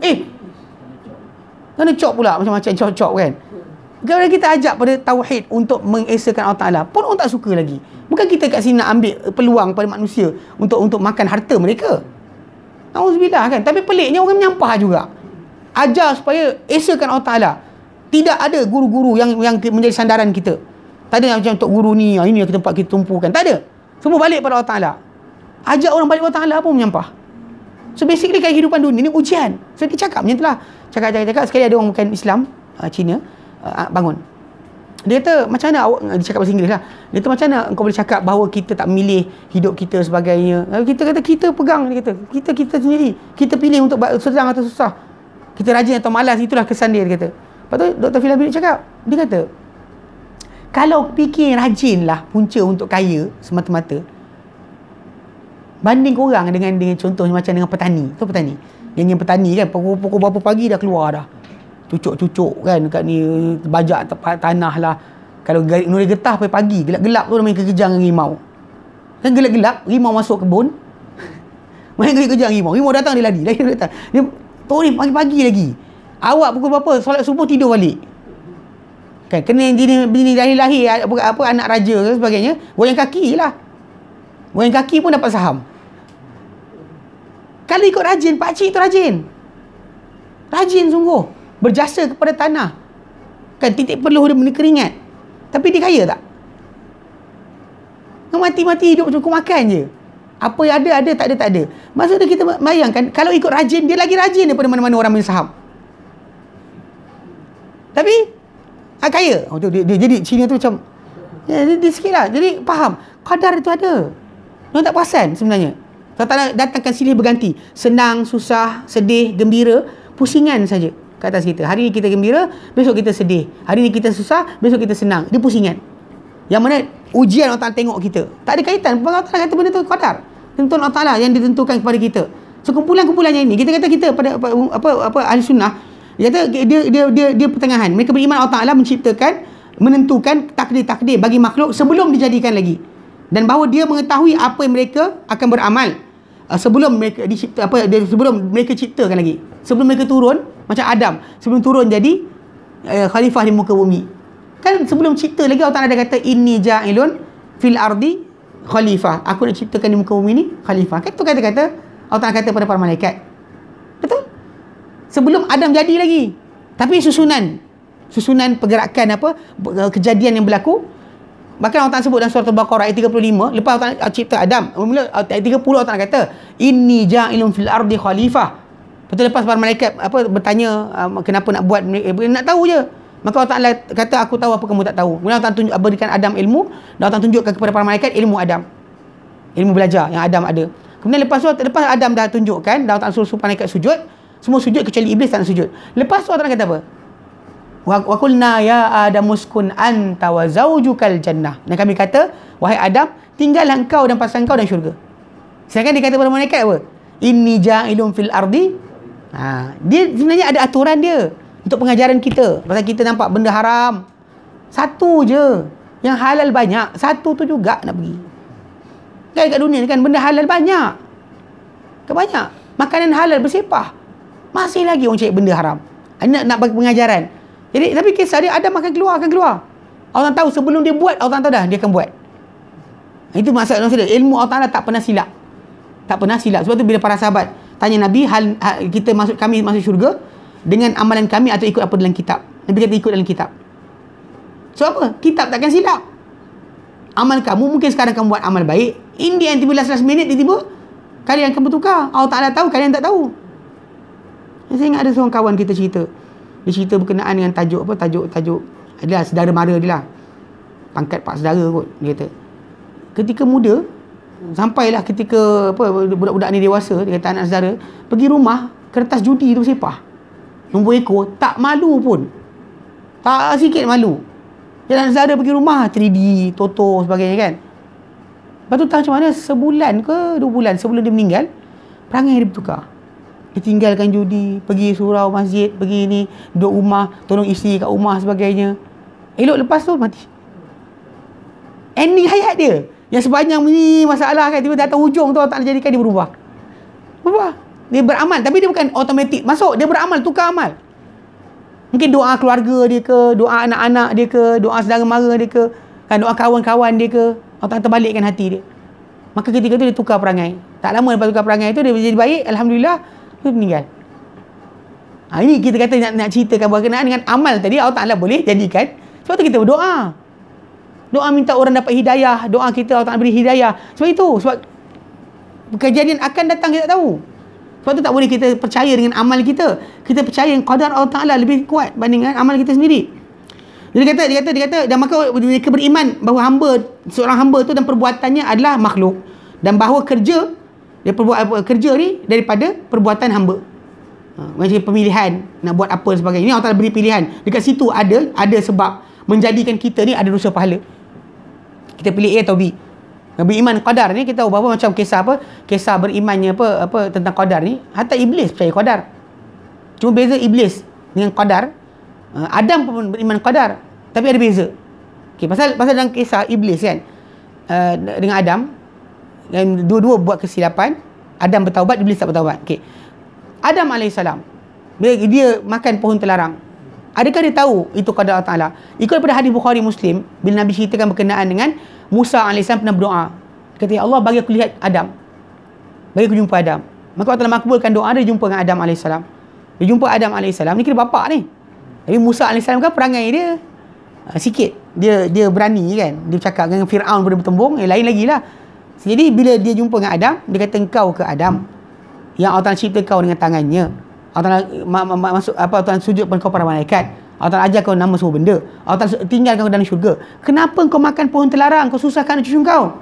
Kena cop pula macam-macam cop kan. Kalau kita ajak pada tauhid untuk mengesakan Allah Ta'ala, pun orang tak suka lagi. Bukan kita kat sini nak ambil peluang pada manusia untuk makan harta mereka. Auzubillah kan. Tapi peliknya orang menyampah juga. Ajar supaya esakan Allah Ta'ala. Tidak ada guru-guru yang menjadi sandaran kita. Tak ada macam tok guru ni, ini tempat kita tumpukan. Tak ada. Semua balik pada Allah Ta'ala. Ajak orang balik pada Allah Ta'ala pun menyampah. So basically kan kehidupan dunia ni ujian. So dia cakap macam itulah. Cakap sekali ada orang bukan Islam, Cina, bangun. Dia kata, macam mana awak, dia cakap bahasa Inggeris lah. Dia kata, macam mana kau boleh cakap bahawa kita tak milih hidup kita sebagainya. Kita kata, kita pegang. Dia kata, kita sendiri. Kita pilih untuk sedang atau susah. Kita rajin atau malas. Itulah kesan dia kata. Lepas tu Dr. Philip cakap, dia kata, kalau fikir rajin lah punca untuk kaya semata-mata, banding korang dengan contohnya macam dengan petani. Tu petani. Yang petani kan, pukul berapa pagi dah keluar dah. Cucuk-cucuk kan dekat ni, bajak tanah lah. Kalau nuri getah sampai pagi, gelap-gelap tu dia main kekejar dengan rimau. Kan gelap-gelap, rimau masuk kebun. Main kejar harimau. Harimau datang dia lari. Dia datang. Dia ni pagi-pagi lagi. Awak pukul berapa? Solat subuh tidur balik. Kan kena bini lahir apa anak raja dan sebagainya. Goyang kaki lah. Goyang kaki pun dapat saham. Kalau ikut rajin, pakcik tu rajin. Rajin sungguh. Berjasa kepada tanah. Kan titik peluh dia benda keringat. Tapi dia kaya tak? Mati-mati hidup cukup makan je. Apa yang ada, tak ada. Maksudnya kita bayangkan, kalau ikut rajin, dia lagi rajin daripada mana-mana orang main saham. Tapi, kaya. Dia jadi Cina tu macam, dia sikit lah. Jadi, faham. Qadar itu ada. Dia tak perasan sebenarnya. Allah Ta'ala datangkan silih berganti. Senang, susah, sedih, gembira. Pusingan saja ke atas kita. Hari ni kita gembira, besok kita sedih. Hari ni kita susah, besok kita senang. Dia pusingan. Yang mana ujian Allah Ta'ala tengok kita. Tak ada kaitan. Allah Ta'ala kata benda tu qadar. Tentuan Allah Ta'ala yang ditentukan kepada kita. So kumpulan-kumpulannya ini, kita kata kita pada apa ahli sunnah, dia kata dia pertengahan. Mereka beriman Allah Ta'ala menciptakan, menentukan takdir-takdir bagi makhluk sebelum dijadikan lagi. Dan bahawa dia mengetahui apa yang mereka akan beramal sebelum mereka dicipta, sebelum mereka ciptakan lagi. Sebelum mereka turun macam Adam, sebelum turun jadi khalifah di muka bumi. Kan sebelum cipta lagi Allah Ta'ala dah kata inni ja'ilun fil ardi khalifah. Aku nak ciptakan di muka bumi ni khalifah. Kan tu kata-kata Allah Ta'ala kata pada para malaikat. Betul? Sebelum Adam jadi lagi. Tapi susunan pergerakan kejadian yang berlaku. Bahkan Allah Ta'ala sebut dalam surah Al-Baqarah ayat 35, lepas Allah Ta'ala cipta Adam, mula ayat 30 Allah Ta'ala kata inni ja'ilun fil ardi khalifah. Betul, lepas para malaikat bertanya kenapa nak buat, nak tahu je. Maka Allah Ta'ala kata aku tahu apa kamu tak tahu. Kemudian Allah Ta'ala berikan Adam ilmu, dan Allah Ta'ala tunjukkan kepada para malaikat ilmu Adam. Ilmu belajar yang Adam ada. Kemudian lepas Adam dah tunjukkan, dan Allah Ta'ala suruh malaikat sujud, semua sujud kecuali iblis tak nak sujud. Lepas tu Allah Ta'ala kata apa? Wa qulna ya Adam uskun anta wa zaujukal jannah. Dan kami kata, wahai Adam, tinggallah engkau dan pasangan kau dalam syurga. Sedangkan dia kata kepada malaikat apa? Inni ja'ilun fil ardi. Dia sebenarnya ada aturan dia untuk pengajaran kita. Pasal kita nampak benda haram satu je, yang halal banyak, satu tu juga nak pergi. Kan kat dunia ni kan benda halal banyak. Banyak. Makanan halal bersepah. Masih lagi orang cari benda haram. Nak bagi pengajaran. Jadi, tapi kisah dia Adam akan keluar. Allah tahu sebelum dia buat, Allah tahu dah dia akan buat. Itu maksud dia. Ilmu Allah Ta'ala tak pernah silap. Tak pernah silap. Sebab tu bila para sahabat tanya Nabi, kami masuk syurga dengan amalan kami atau ikut apa dalam kitab. Nabi kata ikut dalam kitab. So apa? Kitab takkan silap. Amal kamu, mungkin sekarang kamu buat amal baik, in the end, last minute, tiba-tiba kalian akan bertukar. Allah Ta'ala tahu, kalian tak tahu. Saya ingat ada seorang kawan kita cerita. Dia cerita berkenaan dengan tajuk adalah saudara mara dia lah. Pangkat pak saudara kot, dia kata. Ketika muda, sampailah ketika budak-budak ni dewasa, dia kata anak saudara, pergi rumah, kertas judi tu sepah. Nombor ekor, tak malu pun. Tak sikit malu. Dia anak saudara pergi rumah, 3D, Toto, sebagainya kan. Lepas tu tahu macam mana, sebulan ke 2 bulan sebelum dia meninggal, perangai dia bertukar. Dia tinggalkan judi, pergi surau masjid, pergi ni, duduk rumah, tolong isteri kat rumah sebagainya. Elok lepas tu mati. Ending hayat dia yang sepanjang ni masalah kan, tiba datang hujung tu Allah Ta'ala jadikan dia berubah. Dia beramal, tapi dia bukan automatik masuk, dia beramal, tukar amal. Mungkin doa keluarga dia ke, doa anak-anak dia ke, doa saudara mara dia ke, kan, doa kawan-kawan dia ke, Allah Ta'ala terbalikkan hati dia. Maka ketika tu dia tukar perangai. Tak lama lepas tukar perangai tu dia jadi baik, alhamdulillah, dia meninggal. Ini kita kata nak ceritakan berkenaan dengan amal tadi, Allah Ta'ala boleh jadikan. Sebab tu kita berdoa. Doa minta orang dapat hidayah, doa kita Allah Ta'ala beri hidayah. Sebab itu, sebab kejadian akan datang kita tak tahu. Sebab tu tak boleh kita percaya dengan amal kita. Kita percaya yang qadar Allah Ta'ala lebih kuat bandingkan amal kita sendiri. Dia kata dan maka mereka beriman bahawa seorang hamba tu dan perbuatannya adalah makhluk, dan bahawa dia perbuat kerja ni daripada perbuatan hamba. Macam pemilihan nak buat apa dan sebagainya. Ini Allah Ta'ala beri pilihan. Dekat situ ada sebab menjadikan kita ni ada dosa pahala. Kita pilih A atau B. Beriman qadar ni kita tahu berapa macam kisah berimannya tentang qadar ni. Hatta iblis percaya qadar. Cuma beza iblis dengan qadar. Adam pun beriman qadar, tapi ada beza. Pasal dalam kisah iblis kan, dengan Adam, dan dua-dua buat kesilapan. Adam bertaubat, Iblis tak bertaubat. Okey. Adam AS, bila dia makan pohon terlarang, adakah dia tahu itu qadar Allah Ta'ala? Ikut daripada hadis Bukhari Muslim, bila Nabi ceritakan berkenaan dengan Musa AS pernah berdoa. Dia kata, ya Allah, bagi aku lihat Adam, bagi aku jumpa Adam. Maka Allah Ta'ala makbulkan doa dia, jumpa dengan Adam AS. Dia jumpa Adam AS, ni kira bapak ni. Tapi Musa AS kan perangai dia sikit, dia berani kan, dia bercakap dengan Fir'aun pada bertembung, lain lagi lah. Jadi bila dia jumpa dengan Adam, dia kata, engkau ke Adam yang Allah Ta'ala cipta kau dengan tangannya, Allah Ta'ala masuk apa, Allah Ta'ala sujud pada kau para malaikat, Allah Ta'ala ajar kau nama semua benda, Allah Ta'ala tinggalkan kau dalam syurga, kenapa kau makan pohon terlarang, kau susahkan cucu kau?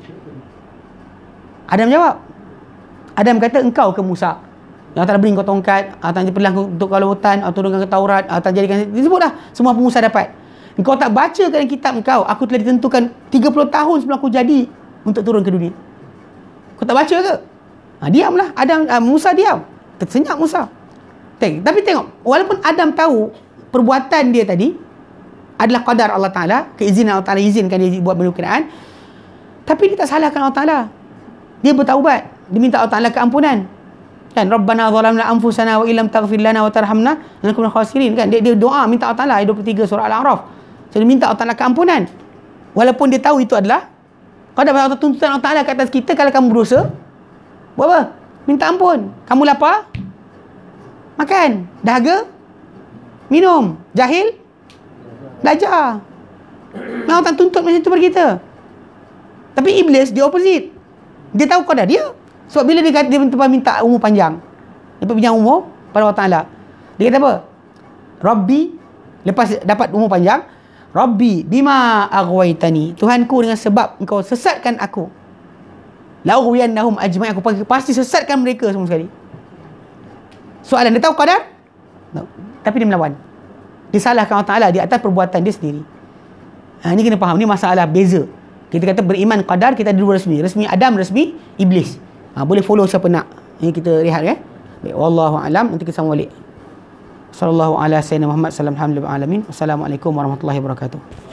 Adam jawab, Adam kata, engkau ke Musa yang Allah Ta'ala beri kau tongkat, Allah Ta'ala perlah untuk kau lautan, Allah turunkan ke Taurat, Allah Ta'ala jadikan, disebutlah semua apa Musa dapat. Engkau tak baca dalam kitab engkau, aku telah ditentukan 30 tahun sebelum aku jadi untuk turun ke dunia. Kau tak baca ke? Diamlah Adam, Musa diam. Tersenyap Musa. Tapi tengok, walaupun Adam tahu perbuatan dia tadi adalah qadar Allah Ta'ala, keizinan Allah Ta'ala izinkan dia buat benda berkenaan, tapi dia tak salahkan Allah Ta'ala. Dia bertaubat, dia minta Allah Ta'ala keampunan. Kan, Rabbana zalamna anfusana wa illam taghfir lana wa tarhamna lanakunanna khasirin. Kan, dia doa minta Allah Ta'ala, ayat 23 surah Al-A'raf. So, dia minta Allah Ta'ala keampunan. Walaupun dia tahu itu adalah qadar Allah, tuntutan Allah Ta'ala kat atas kita. Kalau kamu berdosa, buat apa? Minta ampun. Kamu lapar, makan. Dahaga, minum. Jahil, belajar. Allah Ta'ala tuntut macam tu pada kita. Tapi Iblis, dia opposite. Dia tahu qadar dia. Sebab bila dia minta umur panjang, dia panjang umur pada Allah Ta'ala, dia kata apa? Rabbi, lepas dapat umur panjang, Rabbi bima aghwaytani, Tuhanku, dengan sebab engkau sesatkan aku, la'ughwiyannahum ajma'in, aku pasti sesatkan mereka semua sekali. Soalan, dia tahu qadar? No. Tapi dia melawan. Dia salahkan Allah Ta'ala di atas perbuatan dia sendiri. Ini kena faham, ni masalah beza. Kita kata beriman qadar, kita ada dua resmi. Resmi Adam, resmi Iblis. Boleh follow siapa nak. Ini kita rehat ya. Baik, wallahu alam, nanti kita sambung balik. Sallallahu ala sayyidina Muhammad sallallahu alaihi wasallam. Assalamualaikum warahmatullahi wabarakatuh.